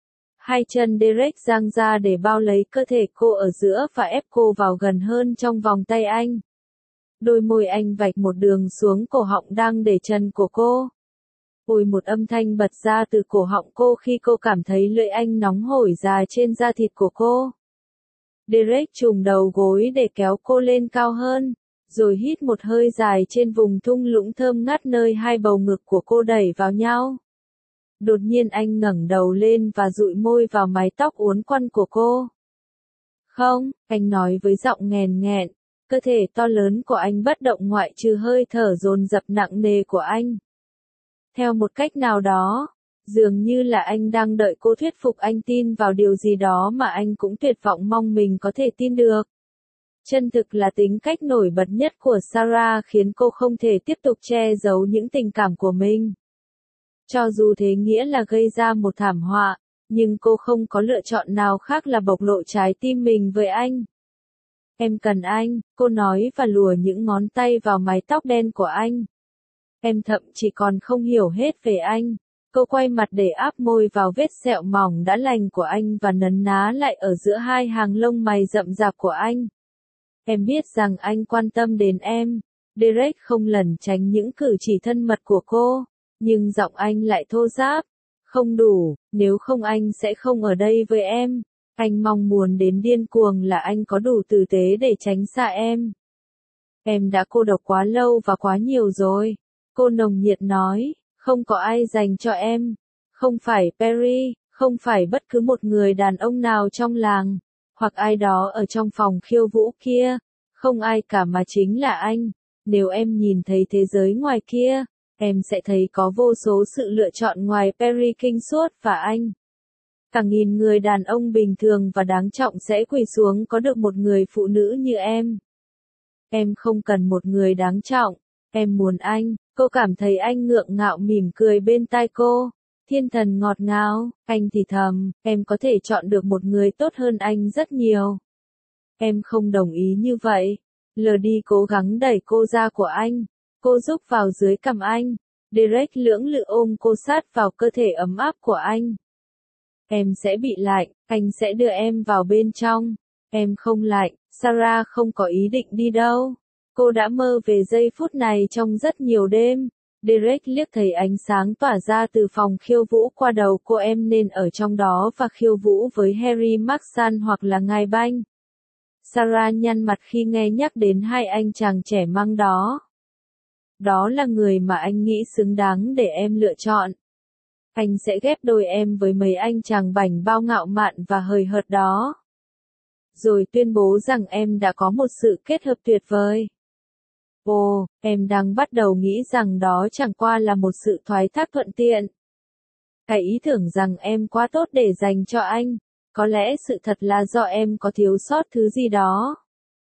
Hai chân Derek dang ra để bao lấy cơ thể cô ở giữa và ép cô vào gần hơn trong vòng tay anh. Đôi môi anh vạch một đường xuống cổ họng đang để trần của cô. Ôi, một âm thanh bật ra từ cổ họng cô khi cô cảm thấy lưỡi anh nóng hổi ra trên da thịt của cô. Derek trùng đầu gối để kéo cô lên cao hơn, rồi hít một hơi dài trên vùng thung lũng thơm ngát nơi hai bầu ngực của cô đẩy vào nhau. Đột nhiên anh ngẩng đầu lên và dụi môi vào mái tóc uốn quăn của cô. Không, anh nói với giọng nghèn nghẹn, cơ thể to lớn của anh bất động ngoại trừ hơi thở dồn dập nặng nề của anh. Theo một cách nào đó, dường như là anh đang đợi cô thuyết phục anh tin vào điều gì đó mà anh cũng tuyệt vọng mong mình có thể tin được. Chân thực là tính cách nổi bật nhất của Sarah khiến cô không thể tiếp tục che giấu những tình cảm của mình. Cho dù thế nghĩa là gây ra một thảm họa, nhưng cô không có lựa chọn nào khác là bộc lộ trái tim mình với anh. Em cần anh, cô nói và lùa những ngón tay vào mái tóc đen của anh. Em thậm chí còn không hiểu hết về anh. Cô quay mặt để áp môi vào vết sẹo mỏng đã lành của anh và nấn ná lại ở giữa hai hàng lông mày rậm rạp của anh. Em biết rằng anh quan tâm đến em, Derek không lẩn tránh những cử chỉ thân mật của cô, nhưng giọng anh lại thô ráp. Không đủ, nếu không anh sẽ không ở đây với em. Anh mong muốn đến điên cuồng là anh có đủ tử tế để tránh xa em. Em đã cô độc quá lâu và quá nhiều rồi. Cô nồng nhiệt nói, không có ai dành cho em. Không phải Perry, không phải bất cứ một người đàn ông nào trong làng, hoặc ai đó ở trong phòng khiêu vũ kia. Không ai cả mà chính là anh. Nếu em nhìn thấy thế giới ngoài kia, em sẽ thấy có vô số sự lựa chọn ngoài Perry Kingswood và anh. Cả nghìn người đàn ông bình thường và đáng trọng sẽ quỳ xuống có được một người phụ nữ như em. Em không cần một người đáng trọng, em muốn anh. Cô cảm thấy anh ngượng ngạo mỉm cười bên tai cô. Thiên thần ngọt ngào, anh thì thầm, em có thể chọn được một người tốt hơn anh rất nhiều. Em không đồng ý như vậy. Lờ đi cố gắng đẩy cô ra của anh. Cô rúc vào dưới cằm anh. Derek lưỡng lự ôm cô sát vào cơ thể ấm áp của anh. Em sẽ bị lạnh, anh sẽ đưa em vào bên trong. Em không lạnh, Sarah không có ý định đi đâu. Cô đã mơ về giây phút này trong rất nhiều đêm. Derek liếc thấy ánh sáng tỏa ra từ phòng khiêu vũ qua đầu cô, em nên ở trong đó và khiêu vũ với Harry Maxson hoặc là ngài Banh. Sarah nhăn mặt khi nghe nhắc đến hai anh chàng trẻ măng đó. Đó là người mà anh nghĩ xứng đáng để em lựa chọn. Anh sẽ ghép đôi em với mấy anh chàng bảnh bao ngạo mạn và hời hợt đó. Rồi tuyên bố rằng em đã có một sự kết hợp tuyệt vời. Ồ, em đang bắt đầu nghĩ rằng đó chẳng qua là một sự thoái thác thuận tiện. Cái ý tưởng rằng em quá tốt để dành cho anh, có lẽ sự thật là do em có thiếu sót thứ gì đó.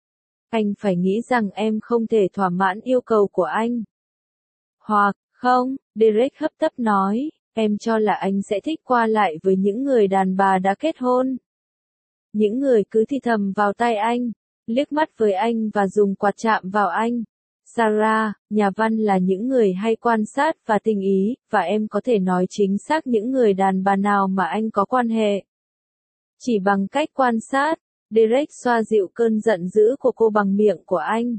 Anh phải nghĩ rằng em không thể thỏa mãn yêu cầu của anh. Hoặc, không, Derek hấp tấp nói, em cho là anh sẽ thích qua lại với những người đàn bà đã kết hôn. Những người cứ thì thầm vào tai anh, liếc mắt với anh và dùng quạt chạm vào anh. Sarah, nhà văn là những người hay quan sát và tình ý, và em có thể nói chính xác những người đàn bà nào mà anh có quan hệ. Chỉ bằng cách quan sát, Derek xoa dịu cơn giận dữ của cô bằng miệng của anh.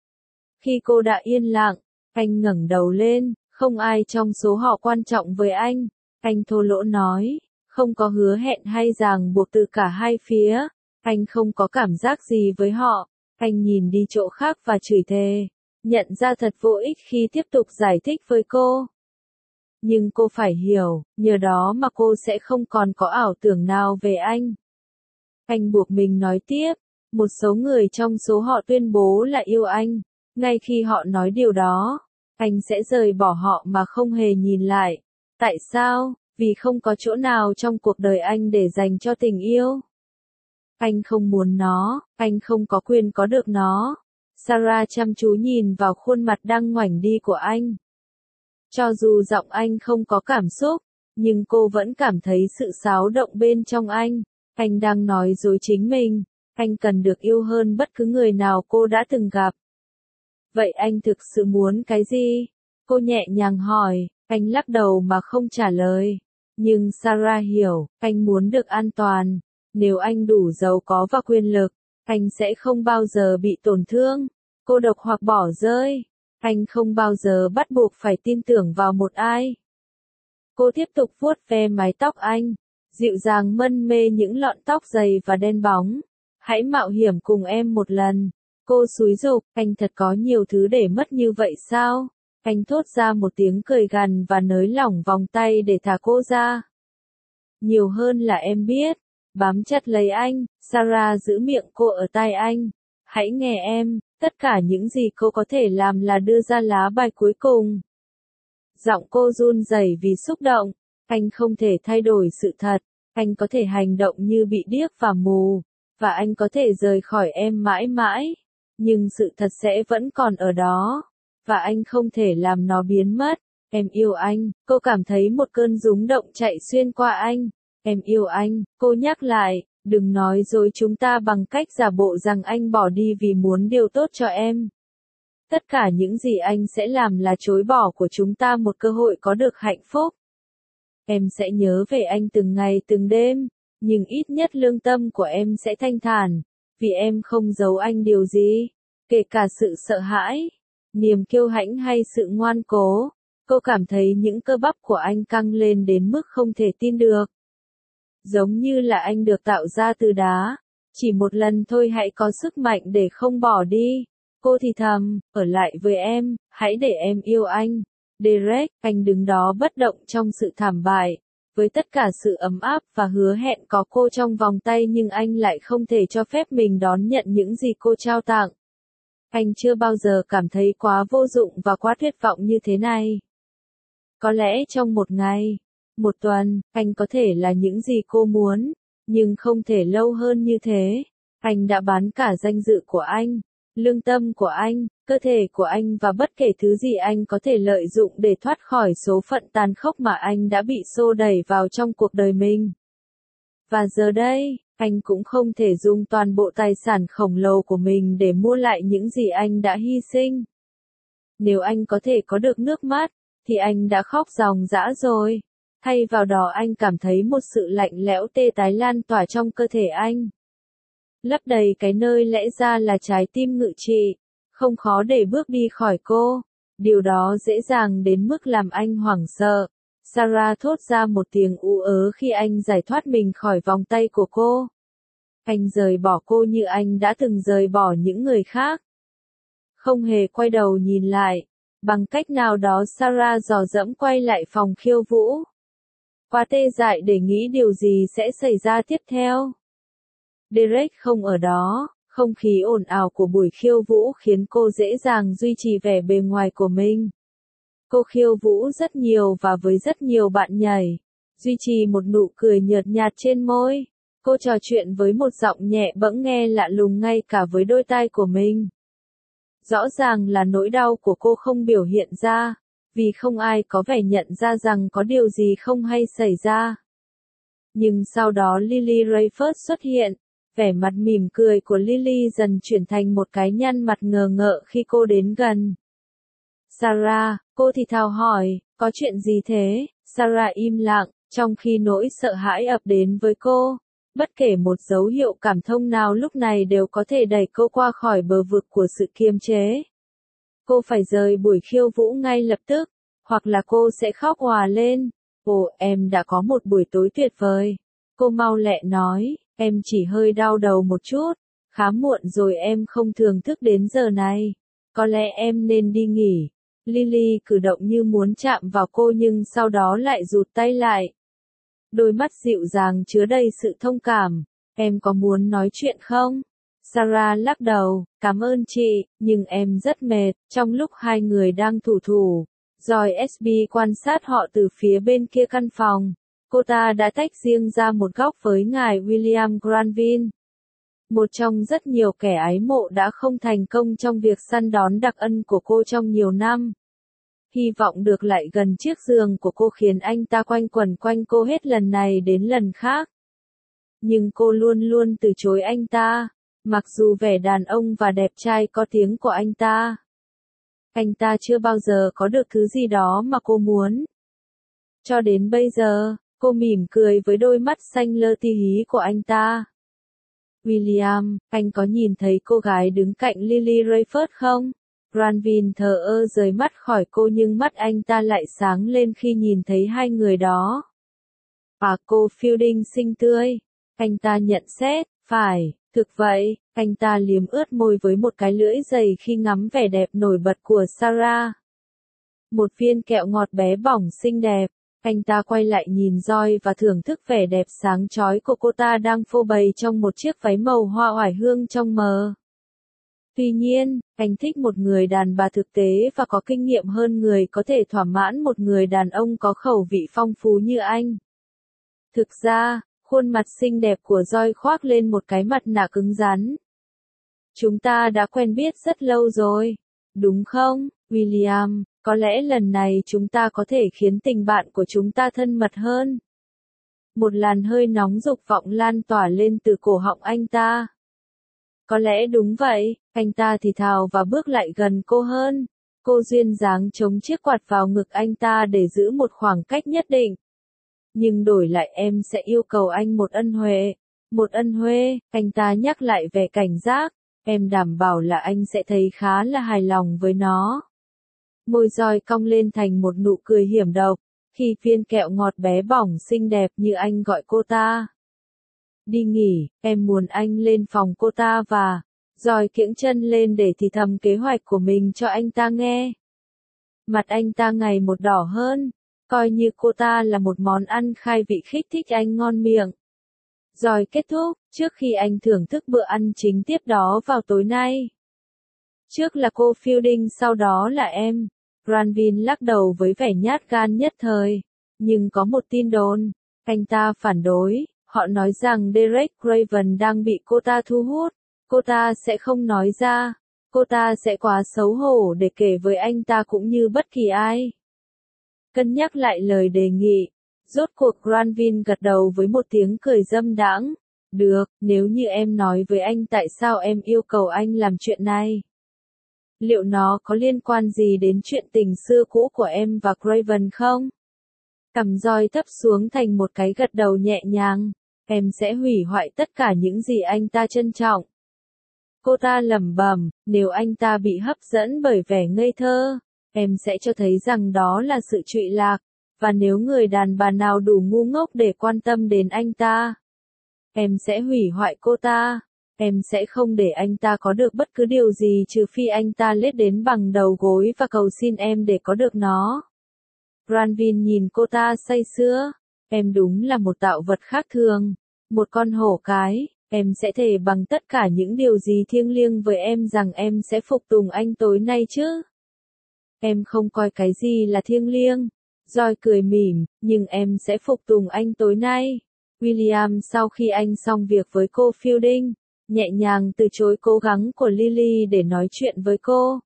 Khi cô đã yên lặng, anh ngẩng đầu lên, không ai trong số họ quan trọng với anh. Anh thô lỗ nói, không có hứa hẹn hay ràng buộc từ cả hai phía. Anh không có cảm giác gì với họ. Anh nhìn đi chỗ khác và chửi thề. Nhận ra thật vô ích khi tiếp tục giải thích với cô. Nhưng cô phải hiểu, nhờ đó mà cô sẽ không còn có ảo tưởng nào về anh. Anh buộc mình nói tiếp, một số người trong số họ tuyên bố là yêu anh. Ngay khi họ nói điều đó, anh sẽ rời bỏ họ mà không hề nhìn lại. Tại sao? Vì không có chỗ nào trong cuộc đời anh để dành cho tình yêu. Anh không muốn nó, anh không có quyền có được nó. Sarah chăm chú nhìn vào khuôn mặt đang ngoảnh đi của anh. Cho dù giọng anh không có cảm xúc, nhưng cô vẫn cảm thấy sự xáo động bên trong anh. Anh đang nói dối chính mình. Anh cần được yêu hơn bất cứ người nào cô đã từng gặp. Vậy anh thực sự muốn cái gì? Cô nhẹ nhàng hỏi. Anh lắc đầu mà không trả lời. Nhưng Sarah hiểu, anh muốn được an toàn. Nếu anh đủ giàu có và quyền lực, anh sẽ không bao giờ bị tổn thương, cô độc hoặc bỏ rơi. Anh không bao giờ bắt buộc phải tin tưởng vào một ai. Cô tiếp tục vuốt ve mái tóc anh, dịu dàng mân mê những lọn tóc dày và đen bóng. Hãy mạo hiểm cùng em một lần. Cô xúi giục, anh thật có nhiều thứ để mất như vậy sao? Anh thốt ra một tiếng cười gằn và nới lỏng vòng tay để thả cô ra. Nhiều hơn là em biết. Bám chặt lấy anh, Sarah giữ miệng cô ở tai anh. Hãy nghe em, tất cả những gì cô có thể làm là đưa ra lá bài cuối cùng. Giọng cô run rẩy vì xúc động. Anh không thể thay đổi sự thật. Anh có thể hành động như bị điếc và mù. Và anh có thể rời khỏi em mãi mãi. Nhưng sự thật sẽ vẫn còn ở đó. Và anh không thể làm nó biến mất. Em yêu anh. Cô cảm thấy một cơn rúng động chạy xuyên qua anh. Em yêu anh, cô nhắc lại, đừng nói dối chúng ta bằng cách giả bộ rằng anh bỏ đi vì muốn điều tốt cho em. Tất cả những gì anh sẽ làm là chối bỏ của chúng ta một cơ hội có được hạnh phúc. Em sẽ nhớ về anh từng ngày từng đêm, nhưng ít nhất lương tâm của em sẽ thanh thản, vì em không giấu anh điều gì, kể cả sự sợ hãi. niềm kiêu hãnh hay sự ngoan cố. Cô cảm thấy những cơ bắp của anh căng lên đến mức không thể tin được. Giống như là anh được tạo ra từ đá. Chỉ một lần thôi hãy có sức mạnh để không bỏ đi. Cô thì thầm, ở lại với em, hãy để em yêu anh. Derek, anh đứng đó bất động trong sự thảm bại. Với tất cả sự ấm áp và hứa hẹn có cô trong vòng tay nhưng anh lại không thể cho phép mình đón nhận những gì cô trao tặng. Anh chưa bao giờ cảm thấy quá vô dụng và quá tuyệt vọng như thế này. Có lẽ trong một ngày, một tuần, anh có thể là những gì cô muốn, nhưng không thể lâu hơn như thế. Anh đã bán cả danh dự của anh, lương tâm của anh, cơ thể của anh và bất kể thứ gì anh có thể lợi dụng để thoát khỏi số phận tàn khốc mà anh đã bị xô đẩy vào trong cuộc đời mình. Và giờ đây, anh cũng không thể dùng toàn bộ tài sản khổng lồ của mình để mua lại những gì anh đã hy sinh. Nếu anh có thể có được nước mắt, thì anh đã khóc ròng rã rồi. Thay vào đó anh cảm thấy một sự lạnh lẽo tê tái lan tỏa trong cơ thể anh. Lấp đầy cái nơi lẽ ra là trái tim ngự trị. Không khó để bước đi khỏi cô. Điều đó dễ dàng đến mức làm anh hoảng sợ. Sarah thốt ra một tiếng ú ớ khi anh giải thoát mình khỏi vòng tay của cô. Anh rời bỏ cô như anh đã từng rời bỏ những người khác. Không hề quay đầu nhìn lại. Bằng cách nào đó Sarah dò dẫm quay lại phòng khiêu vũ. Quá tê dại để nghĩ điều gì sẽ xảy ra tiếp theo. Derek không ở đó, không khí ồn ào của buổi khiêu vũ khiến cô dễ dàng duy trì vẻ bề ngoài của mình. Cô khiêu vũ rất nhiều và với rất nhiều bạn nhảy, duy trì một nụ cười nhợt nhạt trên môi. Cô trò chuyện với một giọng nhẹ bẫng nghe lạ lùng ngay cả với đôi tai của mình. Rõ ràng là nỗi đau của cô không biểu hiện ra, vì không ai có vẻ nhận ra rằng có điều gì không hay xảy ra. Nhưng sau đó Lily Rayford xuất hiện, vẻ mặt mỉm cười của Lily dần chuyển thành một cái nhăn mặt ngờ ngợ khi cô đến gần. Sarah, cô thì thào hỏi, có chuyện gì thế? Sarah im lặng, trong khi nỗi sợ hãi ập đến với cô. Bất kể một dấu hiệu cảm thông nào lúc này đều có thể đẩy cô qua khỏi bờ vực của sự kiềm chế. Cô phải rời buổi khiêu vũ ngay lập tức, hoặc là cô sẽ khóc òa lên. Ồ, em đã có một buổi tối tuyệt vời. Cô mau lẹ nói, em chỉ hơi đau đầu một chút. Khá muộn rồi em không thường thức đến giờ này. Có lẽ em nên đi nghỉ. Lily cử động như muốn chạm vào cô nhưng sau đó lại rụt tay lại. Đôi mắt dịu dàng chứa đầy sự thông cảm. Em có muốn nói chuyện không? Sarah lắc đầu, cảm ơn chị, nhưng em rất mệt. Trong lúc hai người đang thủ thỉ, Joy SB quan sát họ từ phía bên kia căn phòng. Cô ta đã tách riêng ra một góc với ngài William Granville. Một trong rất nhiều kẻ ái mộ đã không thành công trong việc săn đón đặc ân của cô trong nhiều năm. Hy vọng được lại gần chiếc giường của cô khiến anh ta quanh quẩn quanh cô hết lần này đến lần khác. Nhưng cô luôn luôn từ chối anh ta, mặc dù vẻ đàn ông và đẹp trai có tiếng của anh ta. Anh ta chưa bao giờ có được thứ gì đó mà cô muốn. Cho đến bây giờ, cô mỉm cười với đôi mắt xanh lơ tí hí của anh ta. William, anh có nhìn thấy cô gái đứng cạnh Lily Rayford không? Granville thờ ơ rời mắt khỏi cô nhưng mắt anh ta lại sáng lên khi nhìn thấy hai người đó. À, cô Fielding xinh tươi. Anh ta nhận xét, phải, thực vậy. Anh ta liếm ướt môi với một cái lưỡi dày khi ngắm vẻ đẹp nổi bật của Sarah. Một viên kẹo ngọt bé bỏng xinh đẹp. Anh ta quay lại nhìn Joy và thưởng thức vẻ đẹp sáng chói của cô ta đang phô bày trong một chiếc váy màu hoa oải hương trong mờ. Tuy nhiên, anh thích một người đàn bà thực tế và có kinh nghiệm hơn người có thể thỏa mãn một người đàn ông có khẩu vị phong phú như anh. Thực ra, khuôn mặt xinh đẹp của Joy khoác lên một cái mặt nạ cứng rắn. Chúng ta đã quen biết rất lâu rồi, đúng không, William? Có lẽ lần này chúng ta có thể khiến tình bạn của chúng ta thân mật hơn. Một làn hơi nóng dục vọng lan tỏa lên từ cổ họng anh ta. Có lẽ đúng vậy, anh ta thì thào và bước lại gần cô hơn. Cô duyên dáng chống chiếc quạt vào ngực anh ta để giữ một khoảng cách nhất định. Nhưng đổi lại em sẽ yêu cầu anh một ân huệ. Một ân huệ, anh ta nhắc lại vẻ cảnh giác. Em đảm bảo là anh sẽ thấy khá là hài lòng với nó. Môi Joy cong lên thành một nụ cười hiểm độc, khi viên kẹo ngọt bé bỏng xinh đẹp như anh gọi cô ta. Đi nghỉ, em muốn anh lên phòng cô ta và... Joy kiễng chân lên để thì thầm kế hoạch của mình cho anh ta nghe. Mặt anh ta ngày một đỏ hơn, coi như cô ta là một món ăn khai vị kích thích anh ngon miệng. Rồi kết thúc, trước khi anh thưởng thức bữa ăn chính tiếp đó vào tối nay. Trước là cô Fielding, sau đó là em. Granville lắc đầu với vẻ nhát gan nhất thời. Nhưng có một tin đồn, anh ta phản đối, họ nói rằng Derek Craven đang bị cô ta thu hút. Cô ta sẽ không nói ra, cô ta sẽ quá xấu hổ để kể với anh ta cũng như bất kỳ ai. Cân nhắc lại lời đề nghị, rốt cuộc Granville gật đầu với một tiếng cười dâm đãng. Được, nếu như em nói với anh tại sao em yêu cầu anh làm chuyện này. Liệu nó có liên quan gì đến chuyện tình xưa cũ của em và Craven không? Cằm Joy thấp xuống thành một cái gật đầu nhẹ nhàng. Em sẽ hủy hoại tất cả những gì anh ta trân trọng. Cô ta lẩm bẩm, nếu anh ta bị hấp dẫn bởi vẻ ngây thơ, em sẽ cho thấy rằng đó là sự trụy lạc, và nếu người đàn bà nào đủ ngu ngốc để quan tâm đến anh ta, em sẽ hủy hoại cô ta, em sẽ không để anh ta có được bất cứ điều gì trừ phi anh ta lết đến bằng đầu gối và cầu xin em để có được nó. Granville nhìn cô ta say sưa, em đúng là một tạo vật khác thường, một con hổ cái. Em sẽ thề bằng tất cả những điều gì thiêng liêng với em rằng em sẽ phục tùng anh tối nay chứ. Em không coi cái gì là thiêng liêng. Joy cười mỉm, nhưng em sẽ phục tùng anh tối nay. William sau khi anh xong việc với cô Fielding, nhẹ nhàng từ chối cố gắng của Lily để nói chuyện với cô.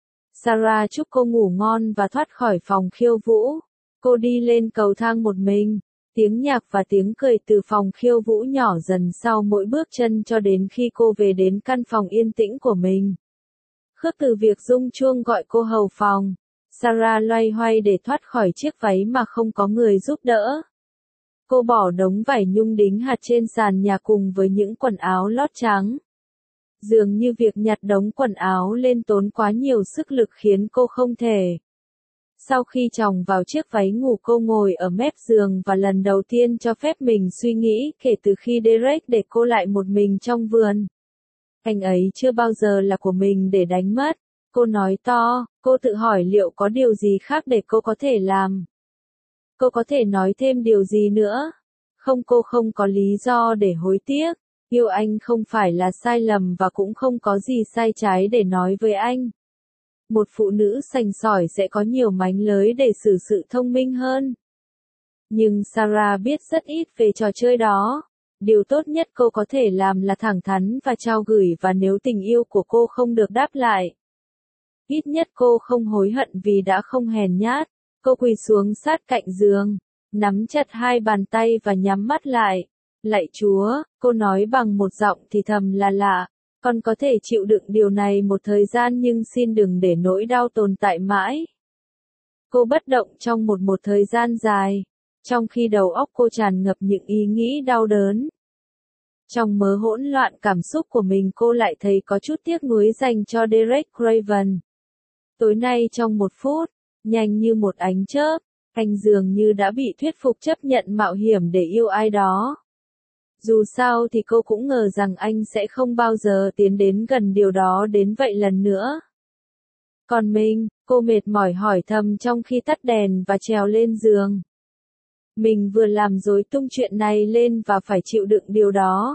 Sarah chúc cô ngủ ngon và thoát khỏi phòng khiêu vũ. Cô đi lên cầu thang một mình. Tiếng nhạc và tiếng cười từ phòng khiêu vũ nhỏ dần sau mỗi bước chân cho đến khi cô về đến căn phòng yên tĩnh của mình. Khước từ việc rung chuông gọi cô hầu phòng, Sarah loay hoay để thoát khỏi chiếc váy mà không có người giúp đỡ. Cô bỏ đống vải nhung đính hạt trên sàn nhà cùng với những quần áo lót trắng. Dường như việc nhặt đống quần áo lên tốn quá nhiều sức lực khiến cô không thể. Sau khi chồng vào chiếc váy ngủ, cô ngồi ở mép giường và lần đầu tiên cho phép mình suy nghĩ kể từ khi Derek để cô lại một mình trong vườn. Anh ấy chưa bao giờ là của mình để đánh mất. Cô nói to, cô tự hỏi liệu có điều gì khác để cô có thể làm. Cô có thể nói thêm điều gì nữa? Không, cô không có lý do để hối tiếc. Yêu anh không phải là sai lầm và cũng không có gì sai trái để nói với anh. Một phụ nữ sành sỏi sẽ có nhiều mánh lới để xử sự thông minh hơn. Nhưng Sarah biết rất ít về trò chơi đó. Điều tốt nhất cô có thể làm là thẳng thắn và trao gửi, và nếu tình yêu của cô không được đáp lại, ít nhất cô không hối hận vì đã không hèn nhát. Cô quỳ xuống sát cạnh giường, nắm chặt hai bàn tay và nhắm mắt lại. Lạy Chúa, cô nói bằng một giọng thì thầm là lạ. Con có thể chịu đựng điều này một thời gian, nhưng xin đừng để nỗi đau tồn tại mãi. Cô bất động trong một thời gian dài, trong khi đầu óc cô tràn ngập những ý nghĩ đau đớn. Trong mớ hỗn loạn cảm xúc của mình, cô lại thấy có chút tiếc nuối dành cho Derek Craven. Tối nay trong 1 phút, nhanh như một ánh chớp, anh dường như đã bị thuyết phục chấp nhận mạo hiểm để yêu ai đó. Dù sao thì cô cũng ngờ rằng anh sẽ không bao giờ tiến đến gần điều đó đến vậy lần nữa. Còn mình, cô mệt mỏi hỏi thầm trong khi tắt đèn và trèo lên giường. Mình vừa làm rối tung chuyện này lên và phải chịu đựng điều đó.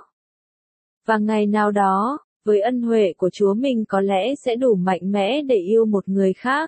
Và ngày nào đó, với ân huệ của Chúa, mình có lẽ sẽ đủ mạnh mẽ để yêu một người khác.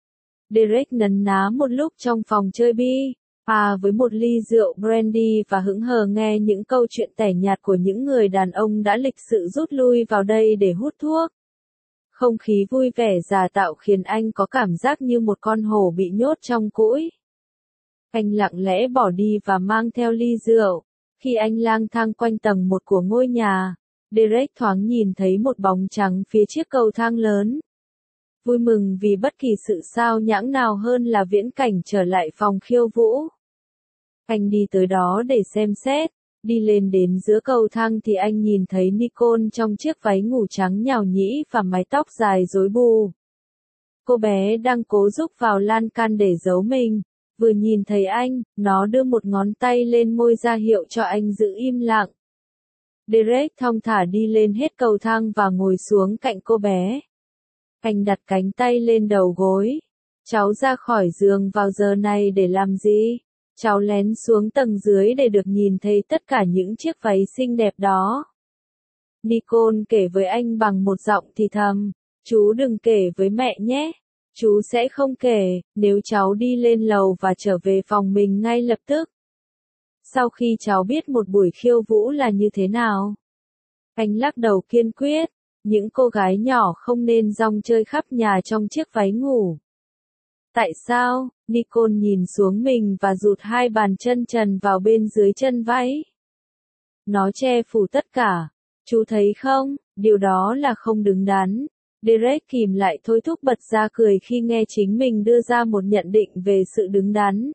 Derek nấn ná một lúc trong phòng chơi bi, với một ly rượu brandy và hững hờ nghe những câu chuyện tẻ nhạt của những người đàn ông đã lịch sự rút lui vào đây để hút thuốc. Không khí vui vẻ giả tạo khiến anh có cảm giác như một con hổ bị nhốt trong cũi. Anh lặng lẽ bỏ đi và mang theo ly rượu. Khi anh lang thang quanh tầng 1 của ngôi nhà, Derek thoáng nhìn thấy một bóng trắng phía chiếc cầu thang lớn. Vui mừng vì bất kỳ sự sao nhãng nào hơn là viễn cảnh trở lại phòng khiêu vũ. Anh đi tới đó để xem xét, Đi lên đến giữa cầu thang thì anh nhìn thấy Nicole trong chiếc váy ngủ trắng nhào nhĩ và mái tóc dài rối bù. Cô bé đang cố giúp vào lan can để giấu mình. Vừa nhìn thấy anh, nó đưa một ngón tay lên môi ra hiệu cho anh giữ im lặng. Derek thong thả đi lên hết cầu thang và ngồi xuống cạnh cô bé. Anh đặt cánh tay lên đầu gối. Cháu ra khỏi giường vào giờ này để làm gì? Cháu lén xuống tầng dưới để được nhìn thấy tất cả những chiếc váy xinh đẹp đó. Nicole kể với anh bằng một giọng thì thầm. Chú đừng kể với mẹ nhé. Chú sẽ không kể, nếu cháu đi lên lầu và trở về phòng mình ngay lập tức. Sau khi cháu biết một buổi khiêu vũ là như thế nào? Anh lắc đầu kiên quyết. Những cô gái nhỏ không nên rong chơi khắp nhà trong chiếc váy ngủ. Tại sao? Nicole nhìn xuống mình và rụt hai bàn chân trần vào bên dưới chân váy. Nó che phủ tất cả. Chú thấy không, điều đó là không đứng đắn. Derek kìm lại thôi thúc bật ra cười khi nghe chính mình đưa ra một nhận định về sự đứng đắn.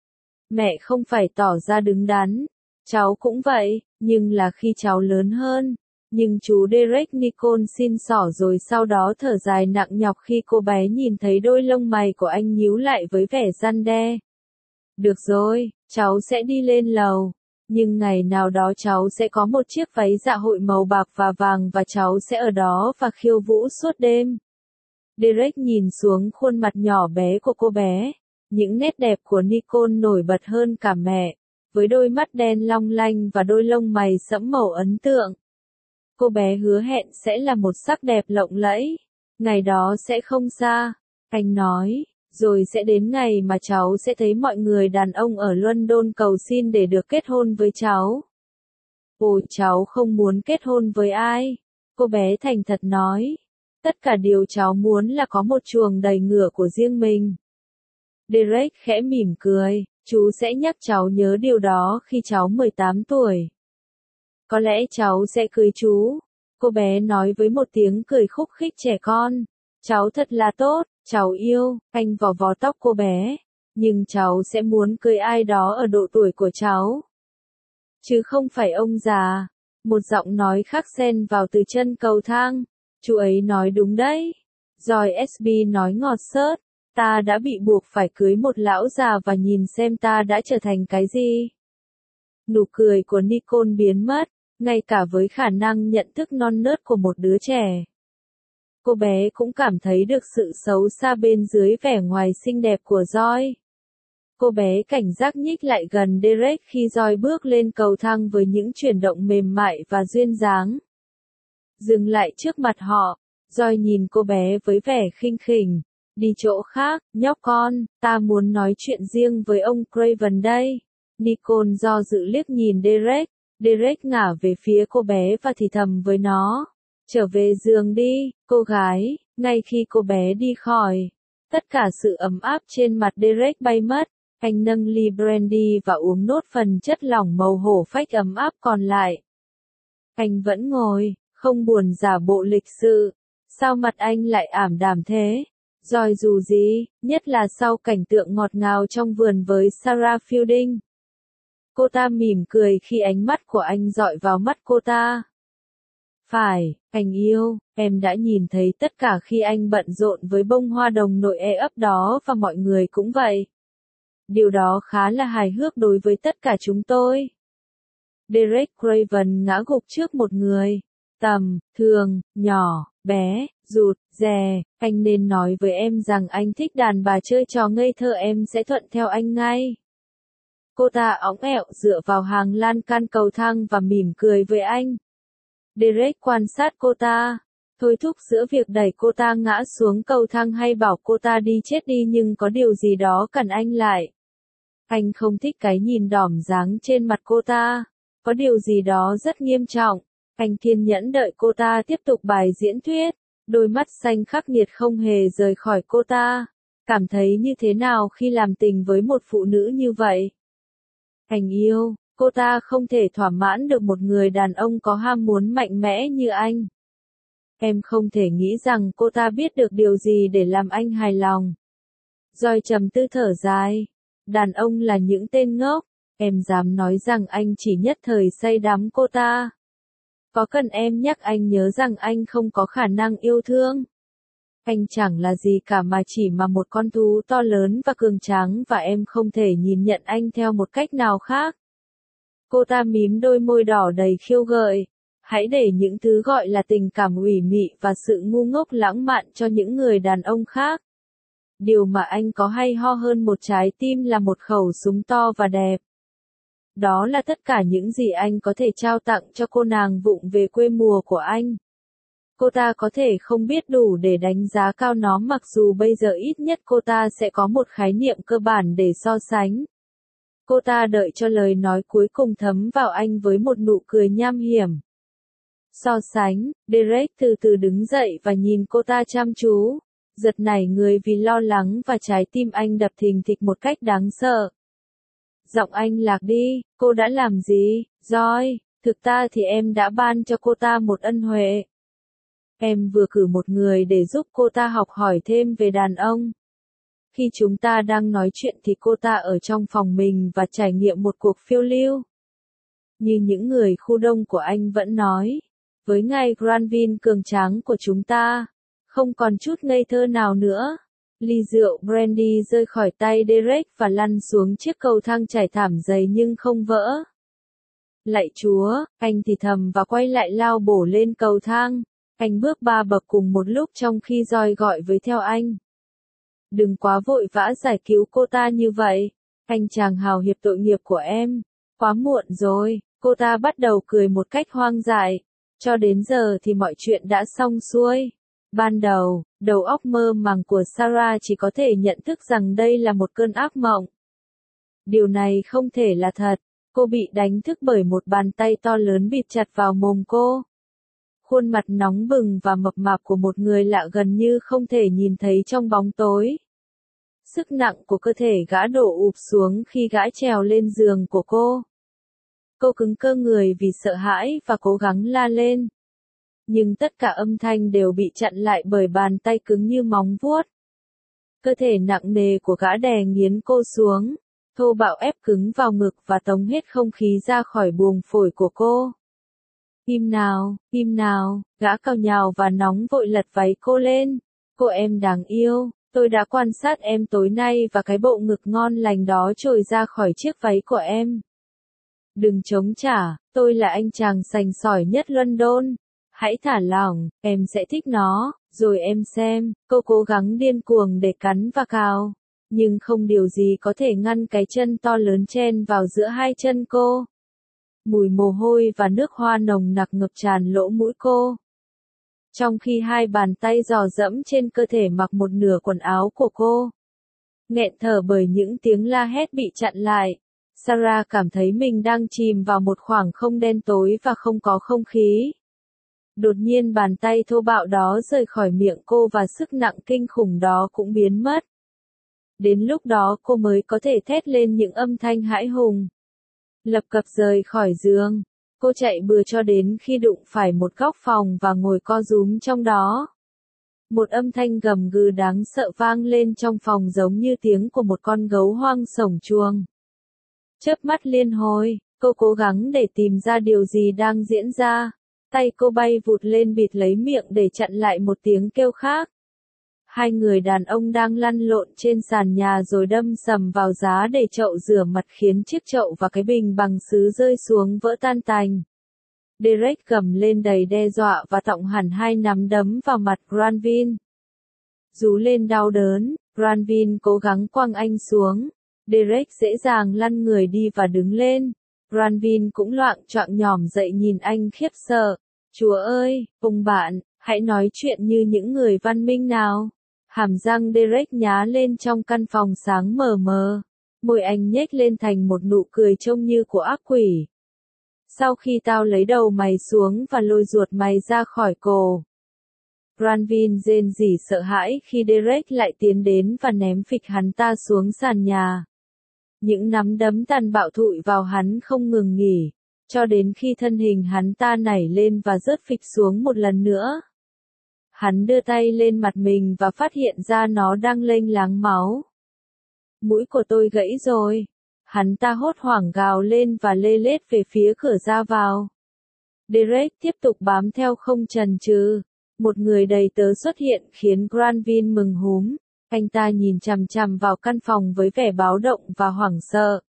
Mẹ không phải tỏ ra đứng đắn. Cháu cũng vậy, nhưng là khi cháu lớn hơn. Nhưng chú Derek Nicole xin xỏ rồi sau đó thở dài nặng nhọc khi cô bé nhìn thấy đôi lông mày của anh nhíu lại với vẻ răn đe. Được rồi, cháu sẽ đi lên lầu. Nhưng ngày nào đó cháu sẽ có một chiếc váy dạ hội màu bạc và vàng và cháu sẽ ở đó và khiêu vũ suốt đêm. Derek nhìn xuống khuôn mặt nhỏ bé của cô bé. Những nét đẹp của Nicole nổi bật hơn cả mẹ. Với đôi mắt đen long lanh và đôi lông mày sẫm màu ấn tượng. Cô bé hứa hẹn sẽ là một sắc đẹp lộng lẫy. Ngày đó sẽ không xa. Anh nói. Rồi sẽ đến ngày mà cháu sẽ thấy mọi người đàn ông ở London cầu xin để được kết hôn với cháu. Ồ, cháu không muốn kết hôn với ai. Cô bé thành thật nói. Tất cả điều cháu muốn là có một chuồng đầy ngựa của riêng mình. Derek khẽ mỉm cười. Chú sẽ nhắc cháu nhớ điều đó khi cháu 18 tuổi. Có lẽ cháu sẽ cưới chú. Cô bé nói với một tiếng cười khúc khích trẻ con. Cháu thật là tốt, cháu yêu, anh vò vò tóc cô bé. Nhưng cháu sẽ muốn cưới ai đó ở độ tuổi của cháu. Chứ không phải ông già. Một giọng nói khác xen vào từ chân cầu thang. Chú ấy nói đúng đấy. Rồi SB nói ngọt xớt. Ta đã bị buộc phải cưới một lão già và nhìn xem ta đã trở thành cái gì. Nụ cười của Nicole biến mất, ngay cả với khả năng nhận thức non nớt của một đứa trẻ. Cô bé cũng cảm thấy được sự xấu xa bên dưới vẻ ngoài xinh đẹp của Joy. Cô bé cảnh giác nhích lại gần Derek khi Joy bước lên cầu thang với những chuyển động mềm mại và duyên dáng. Dừng lại trước mặt họ, Joy nhìn cô bé với vẻ khinh khỉnh. Đi chỗ khác, nhóc con, ta muốn nói chuyện riêng với ông Craven đây. Nicole do dự liếc nhìn Derek. Derek ngả về phía cô bé và thì thầm với nó. Trở về giường đi, cô gái. Ngay khi cô bé đi khỏi, tất cả sự ấm áp trên mặt Derek bay mất. Anh nâng ly brandy và uống nốt phần chất lỏng màu hổ phách ấm áp còn lại. Anh vẫn ngồi, không buồn giả bộ lịch sự. Sao mặt anh lại ảm đạm thế? Rồi dù gì, nhất là sau cảnh tượng ngọt ngào trong vườn với Sarah Fielding. Cô ta mỉm cười khi ánh mắt của anh dọi vào mắt cô ta. Phải, anh yêu, em đã nhìn thấy tất cả khi anh bận rộn với bông hoa đồng nội ấp đó và mọi người cũng vậy. Điều đó khá là hài hước đối với tất cả chúng tôi. Derek Craven ngã gục trước một người. Tầm, thường, nhỏ, bé, rụt, rè, anh nên nói với em rằng anh thích đàn bà chơi trò ngây thơ em sẽ thuận theo anh ngay. Cô ta óng ẹo dựa vào hàng lan can cầu thang và mỉm cười với anh. Derek quan sát cô ta, thôi thúc giữa việc đẩy cô ta ngã xuống cầu thang hay bảo cô ta đi chết đi nhưng có điều gì đó cản anh lại. Anh không thích cái nhìn đỏm dáng trên mặt cô ta, có điều gì đó rất nghiêm trọng. Anh kiên nhẫn đợi cô ta tiếp tục bài diễn thuyết, đôi mắt xanh khắc nghiệt không hề rời khỏi cô ta. Cảm thấy như thế nào khi làm tình với một phụ nữ như vậy? Anh yêu, cô ta không thể thỏa mãn được một người đàn ông có ham muốn mạnh mẽ như anh. Em không thể nghĩ rằng cô ta biết được điều gì để làm anh hài lòng. Rồi trầm tư thở dài. Đàn ông là những tên ngốc. Em dám nói rằng anh chỉ nhất thời say đắm cô ta. Có cần em nhắc anh nhớ rằng anh không có khả năng yêu thương? Anh chẳng là gì cả mà chỉ mà một con thú to lớn và cường tráng và em không thể nhìn nhận anh theo một cách nào khác. Cô ta mím đôi môi đỏ đầy khiêu gợi. Hãy để những thứ gọi là tình cảm ủy mị và sự ngu ngốc lãng mạn cho những người đàn ông khác. Điều mà anh có hay ho hơn một trái tim là một khẩu súng to và đẹp. Đó là tất cả những gì anh có thể trao tặng cho cô nàng vụng về quê mùa của anh. Cô ta có thể không biết đủ để đánh giá cao nó mặc dù bây giờ ít nhất cô ta sẽ có một khái niệm cơ bản để so sánh. Cô ta đợi cho lời nói cuối cùng thấm vào anh với một nụ cười nham hiểm. So sánh, Derek từ từ đứng dậy và nhìn cô ta chăm chú, giật nảy người vì lo lắng và trái tim anh đập thình thịch một cách đáng sợ. Giọng anh lạc đi, cô đã làm gì, Joy? Thực ra thì em đã ban cho cô ta một ân huệ. Em vừa cử một người để giúp cô ta học hỏi thêm về đàn ông. Khi chúng ta đang nói chuyện thì cô ta ở trong phòng mình và trải nghiệm một cuộc phiêu lưu. Như những người khu đông của anh vẫn nói, với ngài Granville cường tráng của chúng ta, không còn chút ngây thơ nào nữa. Ly rượu brandy rơi khỏi tay Derek và lăn xuống chiếc cầu thang trải thảm dày nhưng không vỡ. Lạy Chúa, anh thì thầm và quay lại lao bổ lên cầu thang. Anh bước 3 bậc cùng một lúc trong khi Joy gọi với theo anh. Đừng quá vội vã giải cứu cô ta như vậy, anh chàng hào hiệp tội nghiệp của em. Quá muộn rồi, cô ta bắt đầu cười một cách hoang dại. Cho đến giờ thì mọi chuyện đã xong xuôi. Ban đầu, đầu óc mơ màng của Sarah chỉ có thể nhận thức rằng đây là một cơn ác mộng. Điều này không thể là thật. Cô bị đánh thức bởi một bàn tay to lớn bịt chặt vào mồm cô. Khuôn mặt nóng bừng và mập mạp của một người lạ gần như không thể nhìn thấy trong bóng tối. Sức nặng của cơ thể gã đổ ụp xuống khi gã trèo lên giường của cô. Cô cứng cơ người vì sợ hãi và cố gắng la lên. Nhưng tất cả âm thanh đều bị chặn lại bởi bàn tay cứng như móng vuốt. Cơ thể nặng nề của gã đè nghiến cô xuống, thô bạo ép cứng vào ngực và tống hết không khí ra khỏi buồng phổi của cô. Im nào, gã cào nhào và nóng vội lật váy cô lên. Cô em đáng yêu, tôi đã quan sát em tối nay và cái bộ ngực ngon lành đó trồi ra khỏi chiếc váy của em. Đừng chống trả, tôi là anh chàng sành sỏi nhất London. Hãy thả lỏng, em sẽ thích nó, rồi em xem. Cô cố gắng điên cuồng để cắn và cào. Nhưng không điều gì có thể ngăn cái chân to lớn chen vào giữa hai chân cô. Mùi mồ hôi và nước hoa nồng nặc ngập tràn lỗ mũi cô. Trong khi hai bàn tay dò dẫm trên cơ thể mặc một nửa quần áo của cô. Nghẹn thở bởi những tiếng la hét bị chặn lại. Sarah cảm thấy mình đang chìm vào một khoảng không đen tối và không có không khí. Đột nhiên bàn tay thô bạo đó rời khỏi miệng cô và sức nặng kinh khủng đó cũng biến mất. Đến lúc đó cô mới có thể thét lên những âm thanh hãi hùng. Lập cập rời khỏi giường, cô chạy bừa cho đến khi đụng phải một góc phòng và ngồi co rúm trong đó. Một âm thanh gầm gừ đáng sợ vang lên trong phòng giống như tiếng của một con gấu hoang sổng chuồng. Chớp mắt liên hồi, cô cố gắng để tìm ra điều gì đang diễn ra. Tay cô bay vụt lên bịt lấy miệng để chặn lại một tiếng kêu khác. Hai người đàn ông đang lăn lộn trên sàn nhà rồi đâm sầm vào giá để chậu rửa mặt khiến chiếc chậu và cái bình bằng sứ rơi xuống vỡ tan tành. Derek gầm lên đầy đe dọa và tọng hẳn hai nắm đấm vào mặt Granville. Rú lên đau đớn, Granville cố gắng quăng anh xuống. Derek dễ dàng lăn người đi và đứng lên. Granville cũng loạng choạng nhỏm dậy nhìn anh khiếp sợ. Chúa ơi, ông bạn, hãy nói chuyện như những người văn minh nào. Hàm răng Derek nhá lên trong căn phòng sáng mờ mờ. Môi anh nhếch lên thành một nụ cười trông như của ác quỷ. Sau khi tao lấy đầu mày xuống và lôi ruột mày ra khỏi cổ. Granville rên rỉ sợ hãi khi Derek lại tiến đến và ném phịch hắn ta xuống sàn nhà. Những nắm đấm tàn bạo thụi vào hắn không ngừng nghỉ, cho đến khi thân hình hắn ta nảy lên và rớt phịch xuống một lần nữa. Hắn đưa tay lên mặt mình và phát hiện ra nó đang lênh láng máu. Mũi của tôi gãy rồi. Hắn ta hốt hoảng gào lên và lê lết về phía cửa ra vào. Derek tiếp tục bám theo không chần chừ. Một người đầy tớ xuất hiện khiến Granville mừng húm. Anh ta nhìn chằm chằm vào căn phòng với vẻ báo động và hoảng sợ.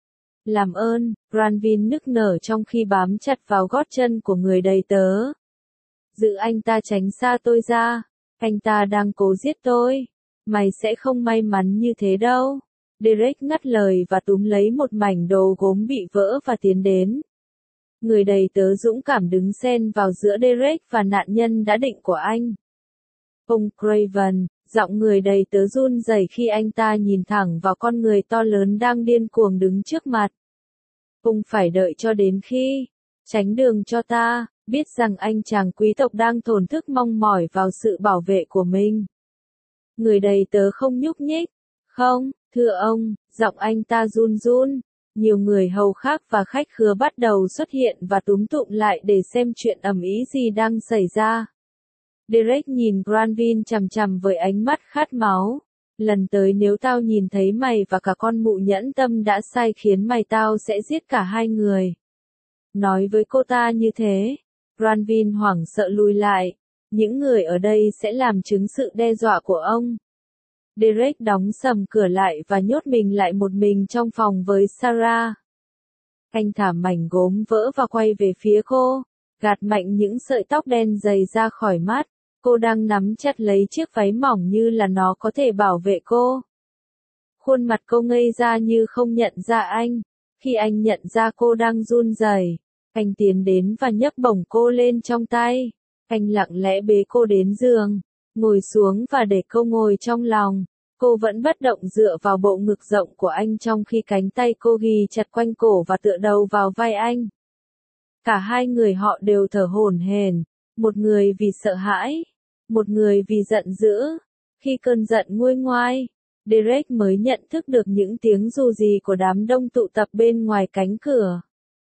Làm ơn, Granville nức nở trong khi bám chặt vào gót chân của người đầy tớ. Giữ anh ta tránh xa tôi ra. Anh ta đang cố giết tôi. Mày sẽ không may mắn như thế đâu. Derek ngắt lời và túm lấy một mảnh đồ gốm bị vỡ và tiến đến. Người đầy tớ dũng cảm đứng xen vào giữa Derek và nạn nhân đã định của anh. Ông Craven, giọng người đầy tớ run rẩy khi anh ta nhìn thẳng vào con người to lớn đang điên cuồng đứng trước mặt. Ông phải đợi cho đến khi tránh đường cho ta, biết rằng anh chàng quý tộc đang thổn thức mong mỏi vào sự bảo vệ của mình. Người đầy tớ không nhúc nhích. Không, thưa ông, giọng anh ta run run. Nhiều người hầu khác và khách khứa bắt đầu xuất hiện và túm tụm lại để xem chuyện ầm ĩ gì đang xảy ra. Derek nhìn Granville chằm chằm với ánh mắt khát máu. Lần tới nếu tao nhìn thấy mày và cả con mụ nhẫn tâm đã sai khiến mày tao sẽ giết cả hai người. Nói với cô ta như thế, Granville hoảng sợ lùi lại. Những người ở đây sẽ làm chứng sự đe dọa của ông. Derek đóng sầm cửa lại và nhốt mình lại một mình trong phòng với Sarah. Anh thả mảnh gốm vỡ và quay về phía cô, gạt mạnh những sợi tóc đen dày ra khỏi mắt. Cô đang nắm chặt lấy chiếc váy mỏng như là nó có thể bảo vệ cô. Khuôn mặt cô ngây ra như không nhận ra anh. Khi anh nhận ra cô đang run rẩy, anh tiến đến và nhấc bổng cô lên trong tay. Anh lặng lẽ bế cô đến giường, ngồi xuống và để cô ngồi trong lòng. Cô vẫn bất động dựa vào bộ ngực rộng của anh trong khi cánh tay cô ghì chặt quanh cổ và tựa đầu vào vai anh. Cả hai người họ đều thở hổn hển, một người vì sợ hãi, một người vì giận dữ. Khi cơn giận nguôi ngoai, Derek mới nhận thức được những tiếng rù rì của đám đông tụ tập bên ngoài cánh cửa.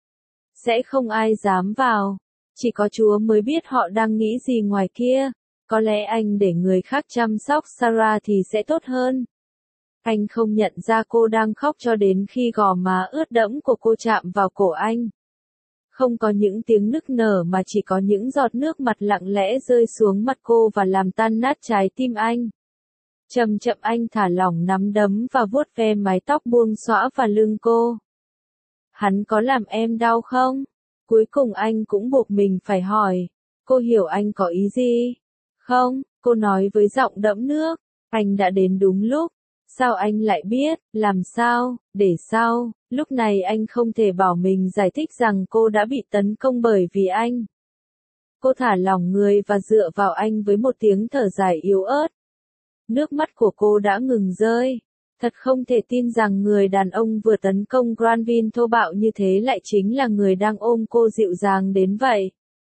Sẽ không ai dám vào, chỉ có Chúa mới biết họ đang nghĩ gì ngoài kia. Có lẽ anh để người khác chăm sóc Sarah thì sẽ tốt hơn. Anh không nhận ra cô đang khóc cho đến khi gò má ướt đẫm của cô chạm vào cổ anh. Không có những tiếng nức nở mà chỉ có những giọt nước mặt lặng lẽ rơi xuống mặt cô và làm tan nát trái tim anh. Chậm chậm anh thả lỏng nắm đấm và vuốt ve mái tóc buông xõa và lưng cô. Hắn có làm em đau không? Cuối cùng anh cũng buộc mình phải hỏi. Cô hiểu anh có ý gì? Không, cô nói với giọng đẫm nước. Anh đã đến đúng lúc. Sao anh lại biết? Làm sao? Để sau. Lúc này anh không thể bảo mình giải thích rằng cô đã bị tấn công bởi vì anh. Cô thả lỏng người và dựa vào anh với một tiếng thở dài yếu ớt. Nước mắt của cô đã ngừng rơi. Thật không thể tin rằng người đàn ông vừa tấn công Granville thô bạo như thế lại chính là người đang ôm cô dịu dàng đến vậy.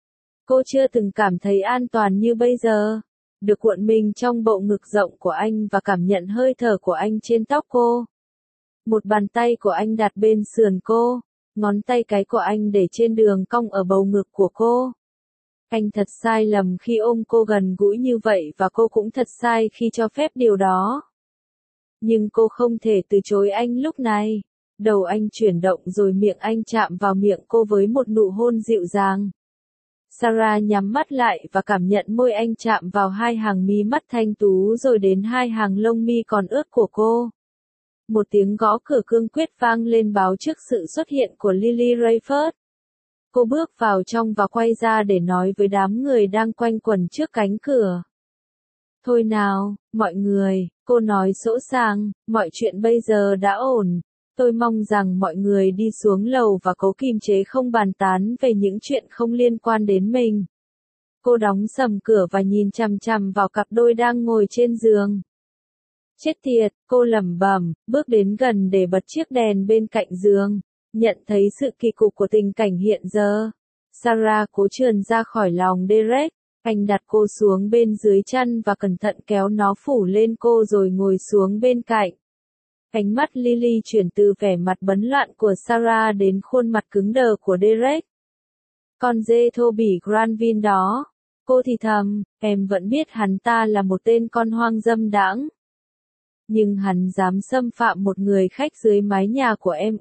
Cô chưa từng cảm thấy an toàn như bây giờ. Được cuộn mình trong bộ ngực rộng của anh và cảm nhận hơi thở của anh trên tóc cô. Một bàn tay của anh đặt bên sườn cô, ngón tay cái của anh để trên đường cong ở bầu ngực của cô. Anh thật sai lầm khi ôm cô gần gũi như vậy và cô cũng thật sai khi cho phép điều đó. Nhưng cô không thể từ chối anh lúc này. Đầu anh chuyển động rồi miệng anh chạm vào miệng cô với một nụ hôn dịu dàng. Sarah nhắm mắt lại và cảm nhận môi anh chạm vào hai hàng mí mắt thanh tú rồi đến hai hàng lông mi còn ướt của cô. Một tiếng gõ cửa cương quyết vang lên báo trước sự xuất hiện của Lily Rayford. Cô bước vào trong và quay ra để nói với đám người đang quanh quẩn trước cánh cửa. Thôi nào, mọi người, cô nói sỗ sàng, mọi chuyện bây giờ đã ổn. Tôi mong rằng mọi người đi xuống lầu và cố kiềm chế không bàn tán về những chuyện không liên quan đến mình. Cô đóng sầm cửa và nhìn chằm chằm vào cặp đôi đang ngồi trên giường. Chết tiệt, cô lẩm bẩm, bước đến gần để bật chiếc đèn bên cạnh giường, nhận thấy sự kỳ cục của tình cảnh hiện giờ. Sarah cố trườn ra khỏi lòng Derek, anh đặt cô xuống bên dưới chân và cẩn thận kéo nó phủ lên cô rồi ngồi xuống bên cạnh. Ánh mắt Lily chuyển từ vẻ mặt bấn loạn của Sarah đến khuôn mặt cứng đờ của Derek. Con dê thô bỉ Granville đó. Cô thì thầm, em vẫn biết hắn ta là một tên con hoang dâm đãng. Nhưng hắn dám xâm phạm một người khách dưới mái nhà của em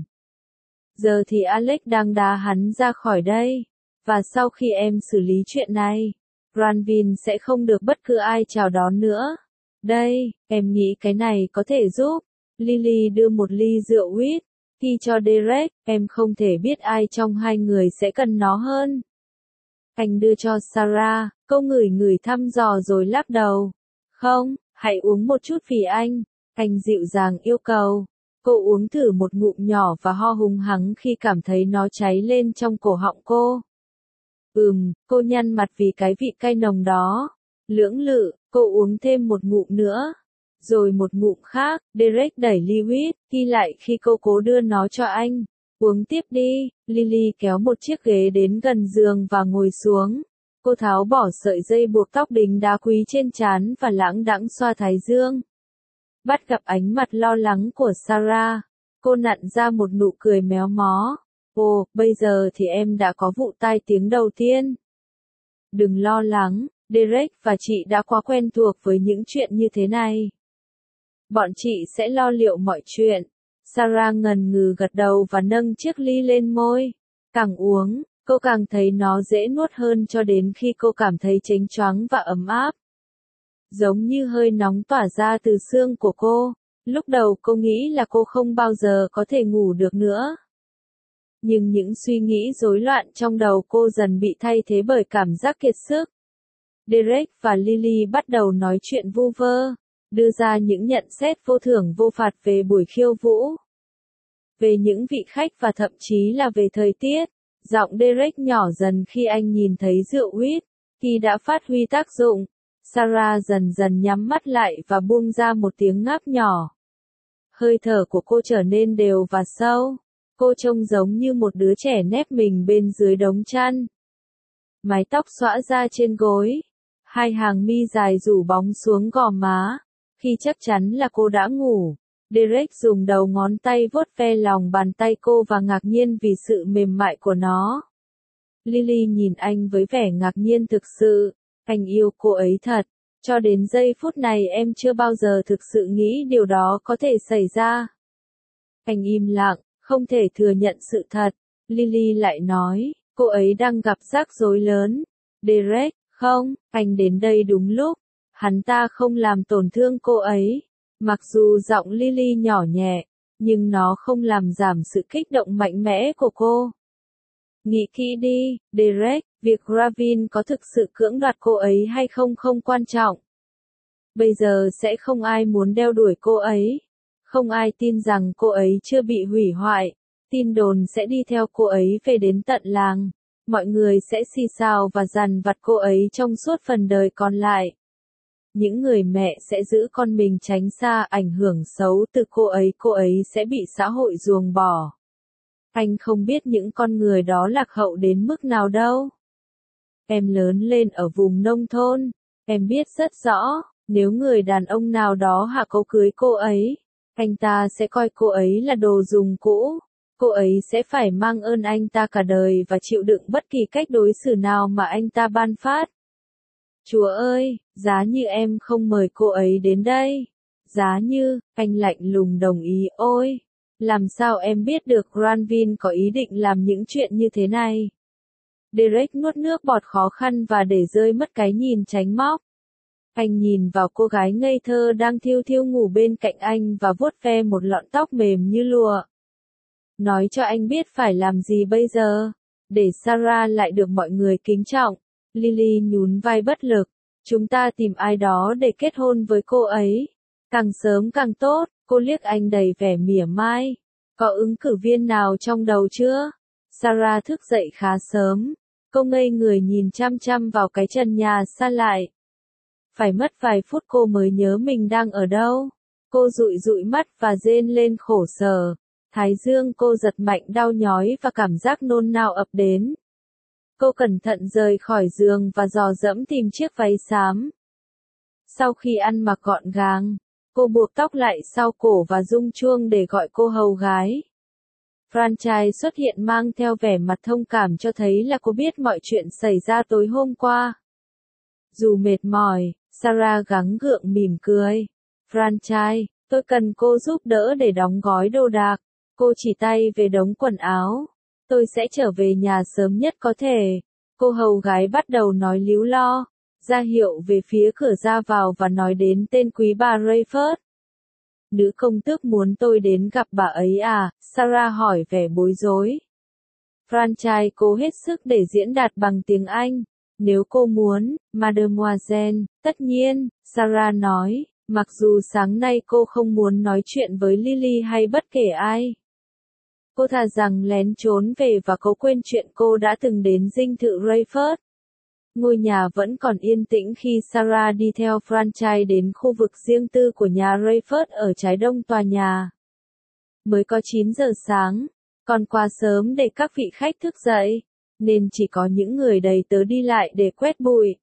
Giờ thì Alex đang đá hắn ra khỏi đây. Và sau khi em xử lý chuyện này, Granville sẽ không được bất cứ ai chào đón nữa. Đây, em nghĩ cái này có thể giúp. Lily đưa một ly rượu whisky cho Derek, em không thể biết ai trong hai người sẽ cần nó hơn. Anh đưa cho Sarah, cô ngửi ngửi thăm dò rồi lắc đầu. Không, hãy uống một chút vì anh dịu dàng yêu cầu. Cô uống thử một ngụm nhỏ và ho hùng hắng khi cảm thấy nó cháy lên trong cổ họng cô. Cô nhăn mặt vì cái vị cay nồng đó. Lưỡng lự, cô uống thêm một ngụm nữa. Rồi một ngụm khác, Derek đẩy ly whisky lại khi cô cố đưa nó cho anh. Uống tiếp đi, Lily kéo một chiếc ghế đến gần giường và ngồi xuống. Cô tháo bỏ sợi dây buộc tóc đính đá quý trên trán và lãng đãng xoa thái dương. Bắt gặp ánh mặt lo lắng của Sarah, cô nặn ra một nụ cười méo mó. Ồ, bây giờ thì em đã có vụ tai tiếng đầu tiên. Đừng lo lắng, Derek và chị đã quá quen thuộc với những chuyện như thế này. Bọn chị sẽ lo liệu mọi chuyện. Sarah ngần ngừ gật đầu và nâng chiếc ly lên môi. Càng uống, cô càng thấy nó dễ nuốt hơn cho đến khi cô cảm thấy chênh choáng và ấm áp. Giống như hơi nóng tỏa ra từ xương của cô. Lúc đầu cô nghĩ là cô không bao giờ có thể ngủ được nữa. Nhưng những suy nghĩ rối loạn trong đầu cô dần bị thay thế bởi cảm giác kiệt sức. Derek và Lily bắt đầu nói chuyện vu vơ, đưa ra những nhận xét vô thưởng vô phạt về buổi khiêu vũ, về những vị khách và thậm chí là về thời tiết. Giọng Derek nhỏ dần khi anh nhìn thấy rượu whisky đã phát huy tác dụng. Sarah dần dần nhắm mắt lại và buông ra một tiếng ngáp nhỏ. Hơi thở của cô trở nên đều và sâu. Cô trông giống như một đứa trẻ nép mình bên dưới đống chăn. Mái tóc xõa ra trên gối. Hai hàng mi dài rủ bóng xuống gò má. Khi chắc chắn là cô đã ngủ, Derek dùng đầu ngón tay vuốt ve lòng bàn tay cô và ngạc nhiên vì sự mềm mại của nó. Lily nhìn anh với vẻ ngạc nhiên thực sự. Anh yêu cô ấy thật. Cho đến giây phút này em chưa bao giờ thực sự nghĩ điều đó có thể xảy ra. Anh im lặng, không thể thừa nhận sự thật. Lily lại nói, cô ấy đang gặp rắc rối lớn. Derek, không, anh đến đây đúng lúc. Hắn ta không làm tổn thương cô ấy. Mặc dù giọng Lily nhỏ nhẹ, nhưng nó không làm giảm sự kích động mạnh mẽ của cô. Nghĩ kỹ đi, Derek, việc Granville có thực sự cưỡng đoạt cô ấy hay không không quan trọng. Bây giờ sẽ không ai muốn đeo đuổi cô ấy. Không ai tin rằng cô ấy chưa bị hủy hoại. Tin đồn sẽ đi theo cô ấy về đến tận làng. Mọi người sẽ xì xào và dằn vặt cô ấy trong suốt phần đời còn lại. Những người mẹ sẽ giữ con mình tránh xa ảnh hưởng xấu từ cô ấy sẽ bị xã hội ruồng bỏ. Anh không biết những con người đó lạc hậu đến mức nào đâu. Em lớn lên ở vùng nông thôn, em biết rất rõ, nếu người đàn ông nào đó hạ câu cưới cô ấy, anh ta sẽ coi cô ấy là đồ dùng cũ. Cô ấy sẽ phải mang ơn anh ta cả đời và chịu đựng bất kỳ cách đối xử nào mà anh ta ban phát. Chúa ơi, giá như em không mời cô ấy đến đây. Giá như, anh lạnh lùng đồng ý. Ôi, làm sao em biết được Granville có ý định làm những chuyện như thế này? Derek nuốt nước bọt khó khăn và để rơi mất cái nhìn tránh móc. Anh nhìn vào cô gái ngây thơ đang thiêu thiêu ngủ bên cạnh anh và vuốt ve một lọn tóc mềm như lụa. Nói cho anh biết phải làm gì bây giờ, để Sarah lại được mọi người kính trọng. Lily nhún vai bất lực. Chúng ta tìm ai đó để kết hôn với cô ấy. Càng sớm càng tốt. Cô liếc anh đầy vẻ mỉa mai. Có ứng cử viên nào trong đầu chưa? Sarah thức dậy khá sớm. Cô ngây người nhìn chăm chăm vào cái trần nhà xa lại. Phải mất vài phút cô mới nhớ mình đang ở đâu. Cô dụi dụi mắt và rên lên khổ sở. Thái dương cô giật mạnh đau nhói và cảm giác nôn nao ập đến. Cô cẩn thận rời khỏi giường và dò dẫm tìm chiếc váy xám. Sau khi ăn mặc gọn gàng, cô buộc tóc lại sau cổ và rung chuông để gọi cô hầu gái. Franchise xuất hiện mang theo vẻ mặt thông cảm cho thấy là cô biết mọi chuyện xảy ra tối hôm qua. Dù mệt mỏi, Sarah gắng gượng mỉm cười. Franchise, tôi cần cô giúp đỡ để đóng gói đồ đạc. Cô chỉ tay về đống quần áo. Tôi sẽ trở về nhà sớm nhất có thể. Cô hầu gái bắt đầu nói líu lo, ra hiệu về phía cửa ra vào và nói đến tên quý bà Rayford. Nữ công tước muốn tôi đến gặp bà ấy à? Sarah hỏi vẻ bối rối. Franchise cố hết sức để diễn đạt bằng tiếng Anh. Nếu cô muốn, Mademoiselle, tất nhiên, Sarah nói, mặc dù sáng nay cô không muốn nói chuyện với Lily hay bất kể ai. Cô thà rằng lén trốn về và cố quên chuyện cô đã từng đến dinh thự Rayford. Ngôi nhà vẫn còn yên tĩnh khi Sarah đi theo Franchise đến khu vực riêng tư của nhà Rayford ở trái đông tòa nhà. Mới có 9 giờ sáng, còn quá sớm để các vị khách thức dậy, nên chỉ có những người đầy tớ đi lại để quét bụi,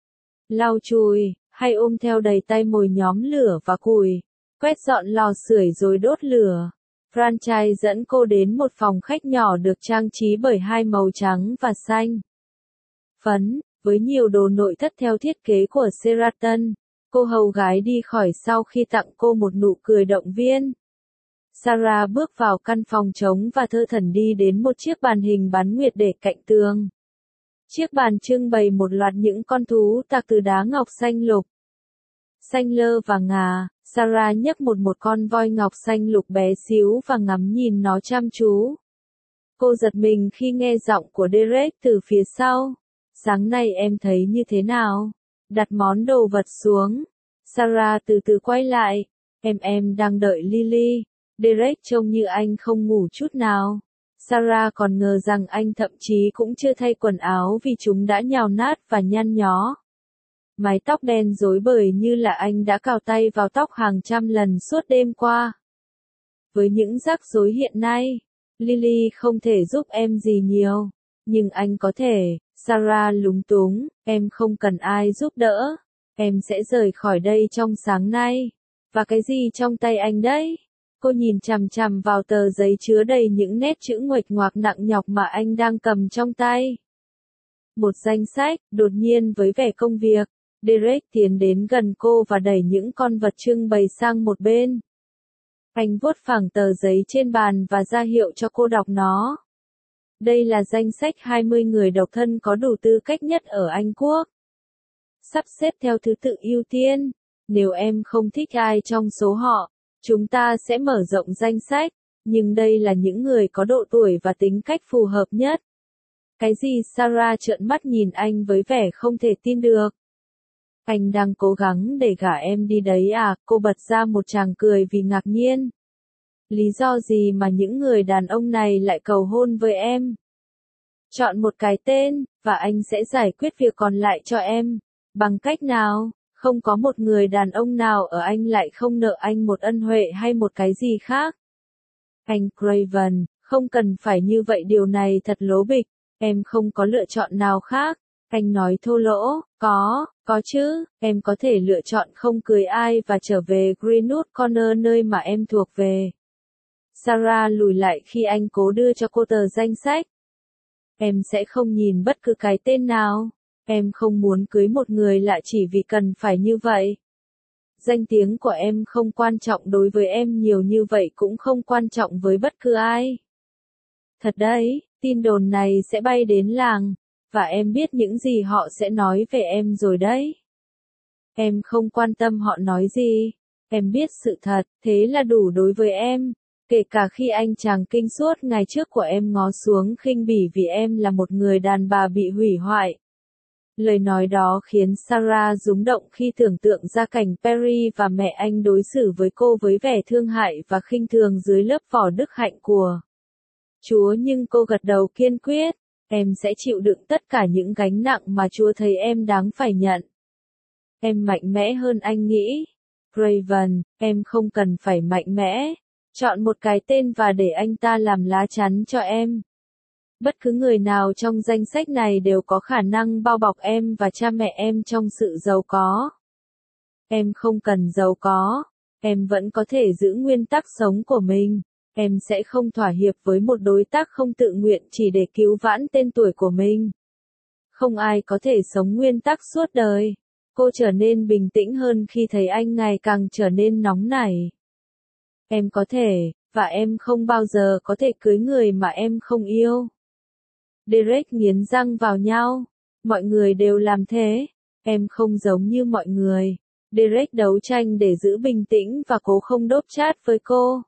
lau chùi, hay ôm theo đầy tay mồi nhóm lửa và củi, quét dọn lò sưởi rồi đốt lửa. Franchise dẫn cô đến một phòng khách nhỏ được trang trí bởi hai màu trắng và xanh phấn, với nhiều đồ nội thất theo thiết kế của Sheraton. Cô hầu gái đi khỏi sau khi tặng cô một nụ cười động viên. Sarah bước vào căn phòng trống và thơ thẩn đi đến một chiếc bàn hình bán nguyệt để cạnh tường. Chiếc bàn trưng bày một loạt những con thú tạc từ đá ngọc xanh lục, xanh lơ và ngà. Sarah nhấc một con voi ngọc xanh lục bé xíu và ngắm nhìn nó chăm chú. Cô giật mình khi nghe giọng của Derek từ phía sau. Sáng nay em thấy như thế nào? Đặt món đồ vật xuống. Sarah từ từ quay lại. Em đang đợi Lily. Derek trông như anh không ngủ chút nào. Sarah còn ngờ rằng anh thậm chí cũng chưa thay quần áo vì chúng đã nhào nát và nhăn nhó. Mái tóc đen rối bời như là anh đã cào tay vào tóc hàng trăm lần suốt đêm qua. Với những rắc rối hiện nay, Lily không thể giúp em gì nhiều. Nhưng anh có thể. Sarah lúng túng, em không cần ai giúp đỡ. Em sẽ rời khỏi đây trong sáng nay. Và cái gì trong tay anh đấy? Cô nhìn chằm chằm vào tờ giấy chứa đầy những nét chữ nguệch ngoạc nặng nhọc mà anh đang cầm trong tay. Một danh sách, đột nhiên với vẻ công việc, Derek tiến đến gần cô và đẩy những con vật trưng bày sang một bên. Anh vuốt phẳng tờ giấy trên bàn và ra hiệu cho cô đọc nó. Đây là danh sách 20 người độc thân có đủ tư cách nhất ở Anh Quốc. Sắp xếp theo thứ tự ưu tiên. Nếu em không thích ai trong số họ, chúng ta sẽ mở rộng danh sách, nhưng đây là những người có độ tuổi và tính cách phù hợp nhất. Cái gì? Sarah trợn mắt nhìn anh với vẻ không thể tin được. Anh đang cố gắng để gả em đi đấy à? Cô bật ra một tràng cười vì ngạc nhiên. Lý do gì mà những người đàn ông này lại cầu hôn với em? Chọn một cái tên, và anh sẽ giải quyết việc còn lại cho em. Bằng cách nào? Không có một người đàn ông nào ở Anh lại không nợ anh một ân huệ hay một cái gì khác. Anh Craven, không cần phải như vậy, điều này thật lố bịch. Em không có lựa chọn nào khác. Anh nói thô lỗ. Có chứ, em có thể lựa chọn không cưới ai và trở về Greenwood Corner nơi mà em thuộc về. Sarah lùi lại khi anh cố đưa cho cô tờ danh sách. Em sẽ không nhìn bất cứ cái tên nào. Em không muốn cưới một người lạ chỉ vì cần phải như vậy. Danh tiếng của em không quan trọng đối với em nhiều như vậy cũng không quan trọng với bất cứ ai. Thật đấy, tin đồn này sẽ bay đến làng, và em biết những gì họ sẽ nói về em rồi đấy. Em không quan tâm họ nói gì. Em biết sự thật, thế là đủ đối với em. Kể cả khi anh chàng kinh suốt ngày trước của em ngó xuống khinh bỉ vì em là một người đàn bà bị hủy hoại. Lời nói đó khiến Sarah rúng động khi tưởng tượng ra cảnh Perry và mẹ anh đối xử với cô với vẻ thương hại và khinh thường dưới lớp vỏ đức hạnh của Chúa, nhưng cô gật đầu kiên quyết. Em sẽ chịu đựng tất cả những gánh nặng mà Chúa thấy em đáng phải nhận. Em mạnh mẽ hơn anh nghĩ. Craven, em không cần phải mạnh mẽ. Chọn một cái tên và để anh ta làm lá chắn cho em. Bất cứ người nào trong danh sách này đều có khả năng bao bọc em và cha mẹ em trong sự giàu có. Em không cần giàu có. Em vẫn có thể giữ nguyên tắc sống của mình. Em sẽ không thỏa hiệp với một đối tác không tự nguyện chỉ để cứu vãn tên tuổi của mình. Không ai có thể sống nguyên tắc suốt đời. Cô trở nên bình tĩnh hơn khi thấy anh ngày càng trở nên nóng nảy. Em có thể, và em không bao giờ có thể cưới người mà em không yêu. Derek nghiến răng vào nhau. Mọi người đều làm thế. Em không giống như mọi người. Derek đấu tranh để giữ bình tĩnh và cố không đốp chát với cô.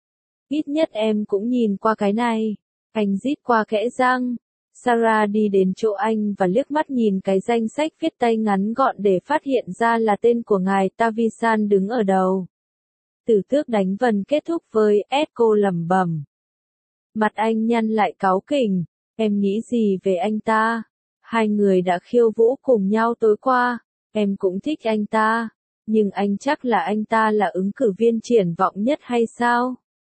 Ít nhất em cũng nhìn qua cái này. Anh rít qua kẽ răng. Sarah đi đến chỗ anh và liếc mắt nhìn cái danh sách viết tay ngắn gọn để phát hiện ra là tên của ngài Tavisan đứng ở đầu. Tử tước đánh vần kết thúc với S, cô lẩm bẩm. Mặt anh nhăn lại cáu kỉnh. Em nghĩ gì về anh ta? Hai người đã khiêu vũ cùng nhau tối qua. Em cũng thích anh ta. Nhưng anh chắc là anh ta là ứng cử viên triển vọng nhất hay sao?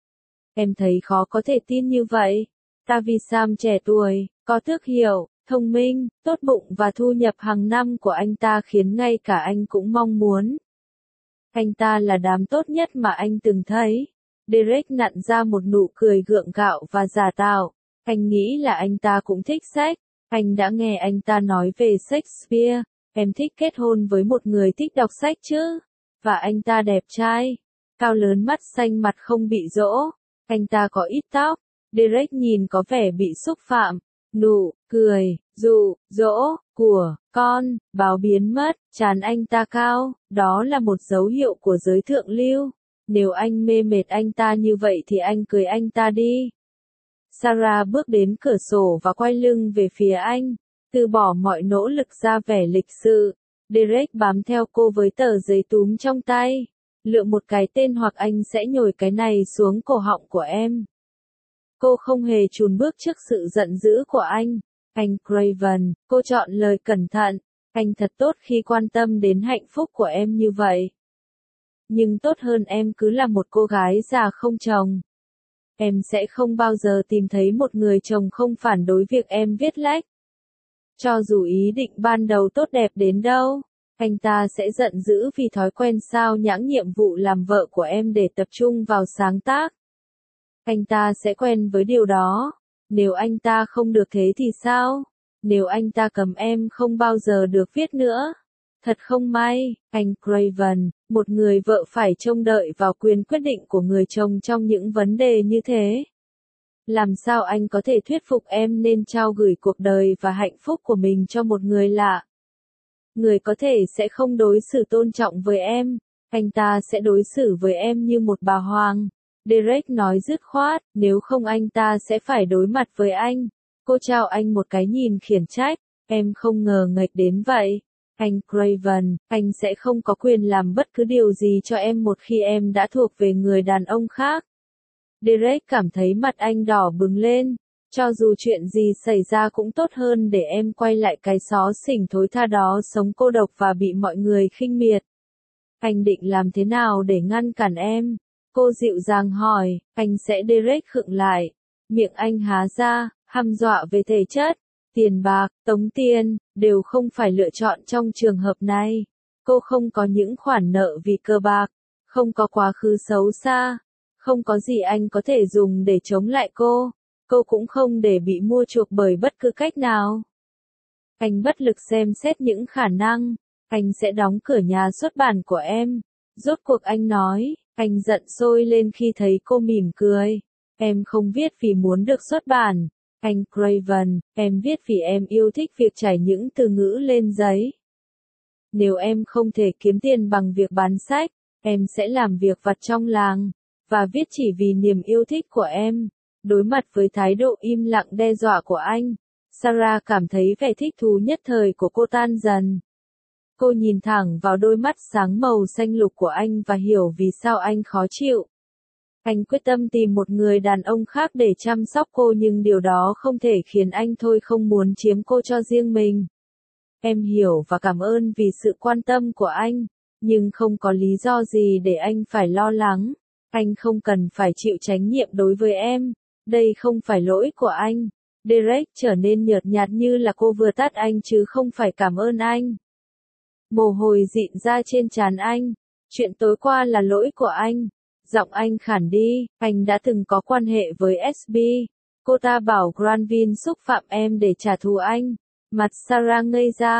Em thấy khó có thể tin như vậy. Tavisam trẻ tuổi, có tước hiệu, thông minh, tốt bụng và thu nhập hàng năm của anh ta khiến ngay cả anh cũng mong muốn. Anh ta là đám tốt nhất mà anh từng thấy. Derek nặn ra một nụ cười gượng gạo và giả tạo. Anh nghĩ là anh ta cũng thích sách. Anh đã nghe anh ta nói về Shakespeare. Em thích kết hôn với một người thích đọc sách chứ. Và anh ta đẹp trai. Cao lớn, mắt xanh, mặt không bị rỗ. Anh ta có ít tóc. Derek nhìn có vẻ bị xúc phạm. Nụ cười, dụ dỗ của con báo biến mất, trán anh ta cao, đó là một dấu hiệu của giới thượng lưu. Nếu anh mê mệt anh ta như vậy thì anh cưới anh ta đi. Sarah bước đến cửa sổ và quay lưng về phía anh, từ bỏ mọi nỗ lực ra vẻ lịch sự. Derek bám theo cô với tờ giấy túm trong tay. Lựa một cái tên hoặc anh sẽ nhồi cái này xuống cổ họng của em. Cô không hề chùn bước trước sự giận dữ của anh. Anh Craven, cô chọn lời cẩn thận. Anh thật tốt khi quan tâm đến hạnh phúc của em như vậy. Nhưng tốt hơn em cứ là một cô gái già không chồng. Em sẽ không bao giờ tìm thấy một người chồng không phản đối việc em viết lách. Cho dù ý định ban đầu tốt đẹp đến đâu, anh ta sẽ giận dữ vì thói quen sao nhãng nhiệm vụ làm vợ của em để tập trung vào sáng tác. Anh ta sẽ quen với điều đó. Nếu anh ta không được thế thì sao? Nếu anh ta cầm em không bao giờ được viết nữa. Thật không may, anh Craven, một người vợ phải trông đợi vào quyền quyết định của người chồng trong những vấn đề như thế. Làm sao anh có thể thuyết phục em nên trao gửi cuộc đời và hạnh phúc của mình cho một người lạ? Người có thể sẽ không đối xử tôn trọng với em. Anh ta sẽ đối xử với em như một bà hoàng. Derek nói dứt khoát, nếu không anh ta sẽ phải đối mặt với anh. Cô trao anh một cái nhìn khiển trách. Em không ngờ nghệch đến vậy. Anh Craven, anh sẽ không có quyền làm bất cứ điều gì cho em một khi em đã thuộc về người đàn ông khác. Derek cảm thấy mặt anh đỏ bừng lên. Cho dù chuyện gì xảy ra cũng tốt hơn để em quay lại cái xó xỉnh thối tha đó sống cô độc và bị mọi người khinh miệt. Anh định làm thế nào để ngăn cản em? Cô dịu dàng hỏi, anh sẽ Derek khựng lại. Miệng anh há ra, hăm dọa về thể chất. Tiền bạc, tống tiền, đều không phải lựa chọn trong trường hợp này. Cô không có những khoản nợ vì cờ bạc, không có quá khứ xấu xa, không có gì anh có thể dùng để chống lại cô. Cô cũng không để bị mua chuộc bởi bất cứ cách nào. Anh bất lực xem xét những khả năng. Anh sẽ đóng cửa nhà xuất bản của em. Rốt cuộc anh nói, anh giận sôi lên khi thấy cô mỉm cười. Em không viết vì muốn được xuất bản. Anh Craven, em viết vì em yêu thích việc trải những từ ngữ lên giấy. Nếu em không thể kiếm tiền bằng việc bán sách, em sẽ làm việc vặt trong làng, và viết chỉ vì niềm yêu thích của em. Đối mặt với thái độ im lặng đe dọa của anh, Sarah cảm thấy vẻ thích thú nhất thời của cô tan dần. Cô nhìn thẳng vào đôi mắt sáng màu xanh lục của anh và hiểu vì sao anh khó chịu. Anh quyết tâm tìm một người đàn ông khác để chăm sóc cô nhưng điều đó không thể khiến anh thôi không muốn chiếm cô cho riêng mình. Em hiểu và cảm ơn vì sự quan tâm của anh, nhưng không có lý do gì để anh phải lo lắng. Anh không cần phải chịu trách nhiệm đối với em. Đây không phải lỗi của anh. Derek trở nên nhợt nhạt như là cô vừa tát anh chứ không phải cảm ơn anh. Mồ hôi dịn ra trên trán anh. Chuyện tối qua là lỗi của anh. Giọng anh khản đi, anh đã từng có quan hệ với SB. Cô ta bảo Granville xúc phạm em để trả thù anh. Mặt Sarah ngây ra,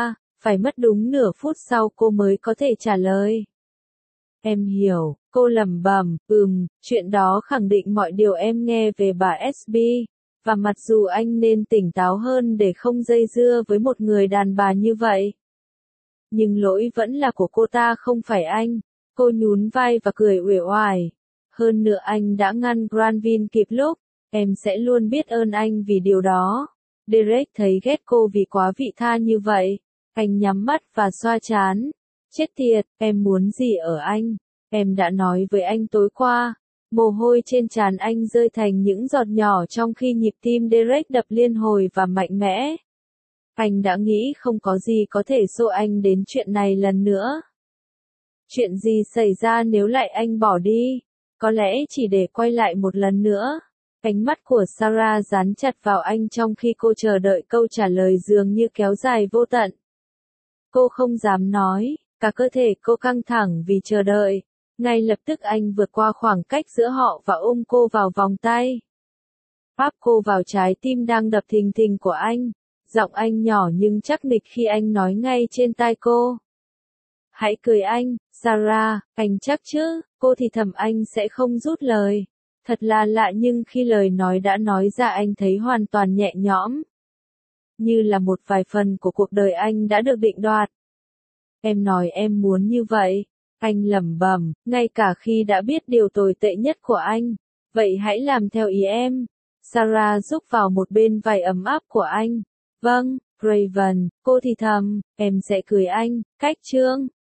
Phải mất đúng nửa phút sau cô mới có thể trả lời. Em hiểu, cô lẩm bẩm, chuyện đó khẳng định mọi điều em nghe về bà SB, và mặc dù anh nên tỉnh táo hơn để không dây dưa với một người đàn bà như vậy. Nhưng lỗi vẫn là của cô ta không phải anh. Cô nhún vai và cười uể oải. Hơn nữa anh đã ngăn Granville kịp lúc. Em sẽ luôn biết ơn anh vì điều đó. Derek thấy ghét cô vì quá vị tha như vậy. Anh nhắm mắt và xoa trán. Chết tiệt, em muốn gì ở anh? Em đã nói với anh tối qua. Mồ hôi trên trán anh rơi thành những giọt nhỏ trong khi nhịp tim Derek đập liên hồi và mạnh mẽ. Anh đã nghĩ không có gì có thể xô anh đến chuyện này lần nữa. Chuyện gì xảy ra nếu lại anh bỏ đi? Có lẽ chỉ để quay lại một lần nữa. Ánh mắt của Sarah dán chặt vào anh trong khi cô chờ đợi câu trả lời dường như kéo dài vô tận. Cô không dám nói, cả cơ thể cô căng thẳng vì chờ đợi. Ngay lập tức anh vượt qua khoảng cách giữa họ và ôm cô vào vòng tay. Áp cô vào trái tim đang đập thình thình của anh. Giọng anh nhỏ nhưng chắc nịch khi anh nói ngay trên tai cô. Hãy cười anh, Sarah, anh chắc chứ, cô thì thầm anh sẽ không rút lời. Thật là lạ nhưng khi lời nói đã nói ra anh thấy hoàn toàn nhẹ nhõm. Như là một vài phần của cuộc đời anh đã được định đoạt. Em nói em muốn như vậy. Anh lẩm bẩm, ngay cả khi đã biết điều tồi tệ nhất của anh. Vậy hãy làm theo ý em. Sarah rúc vào một bên vai ấm áp của anh. Vâng, Raven, cô thì thầm, em sẽ cười anh, cách chương.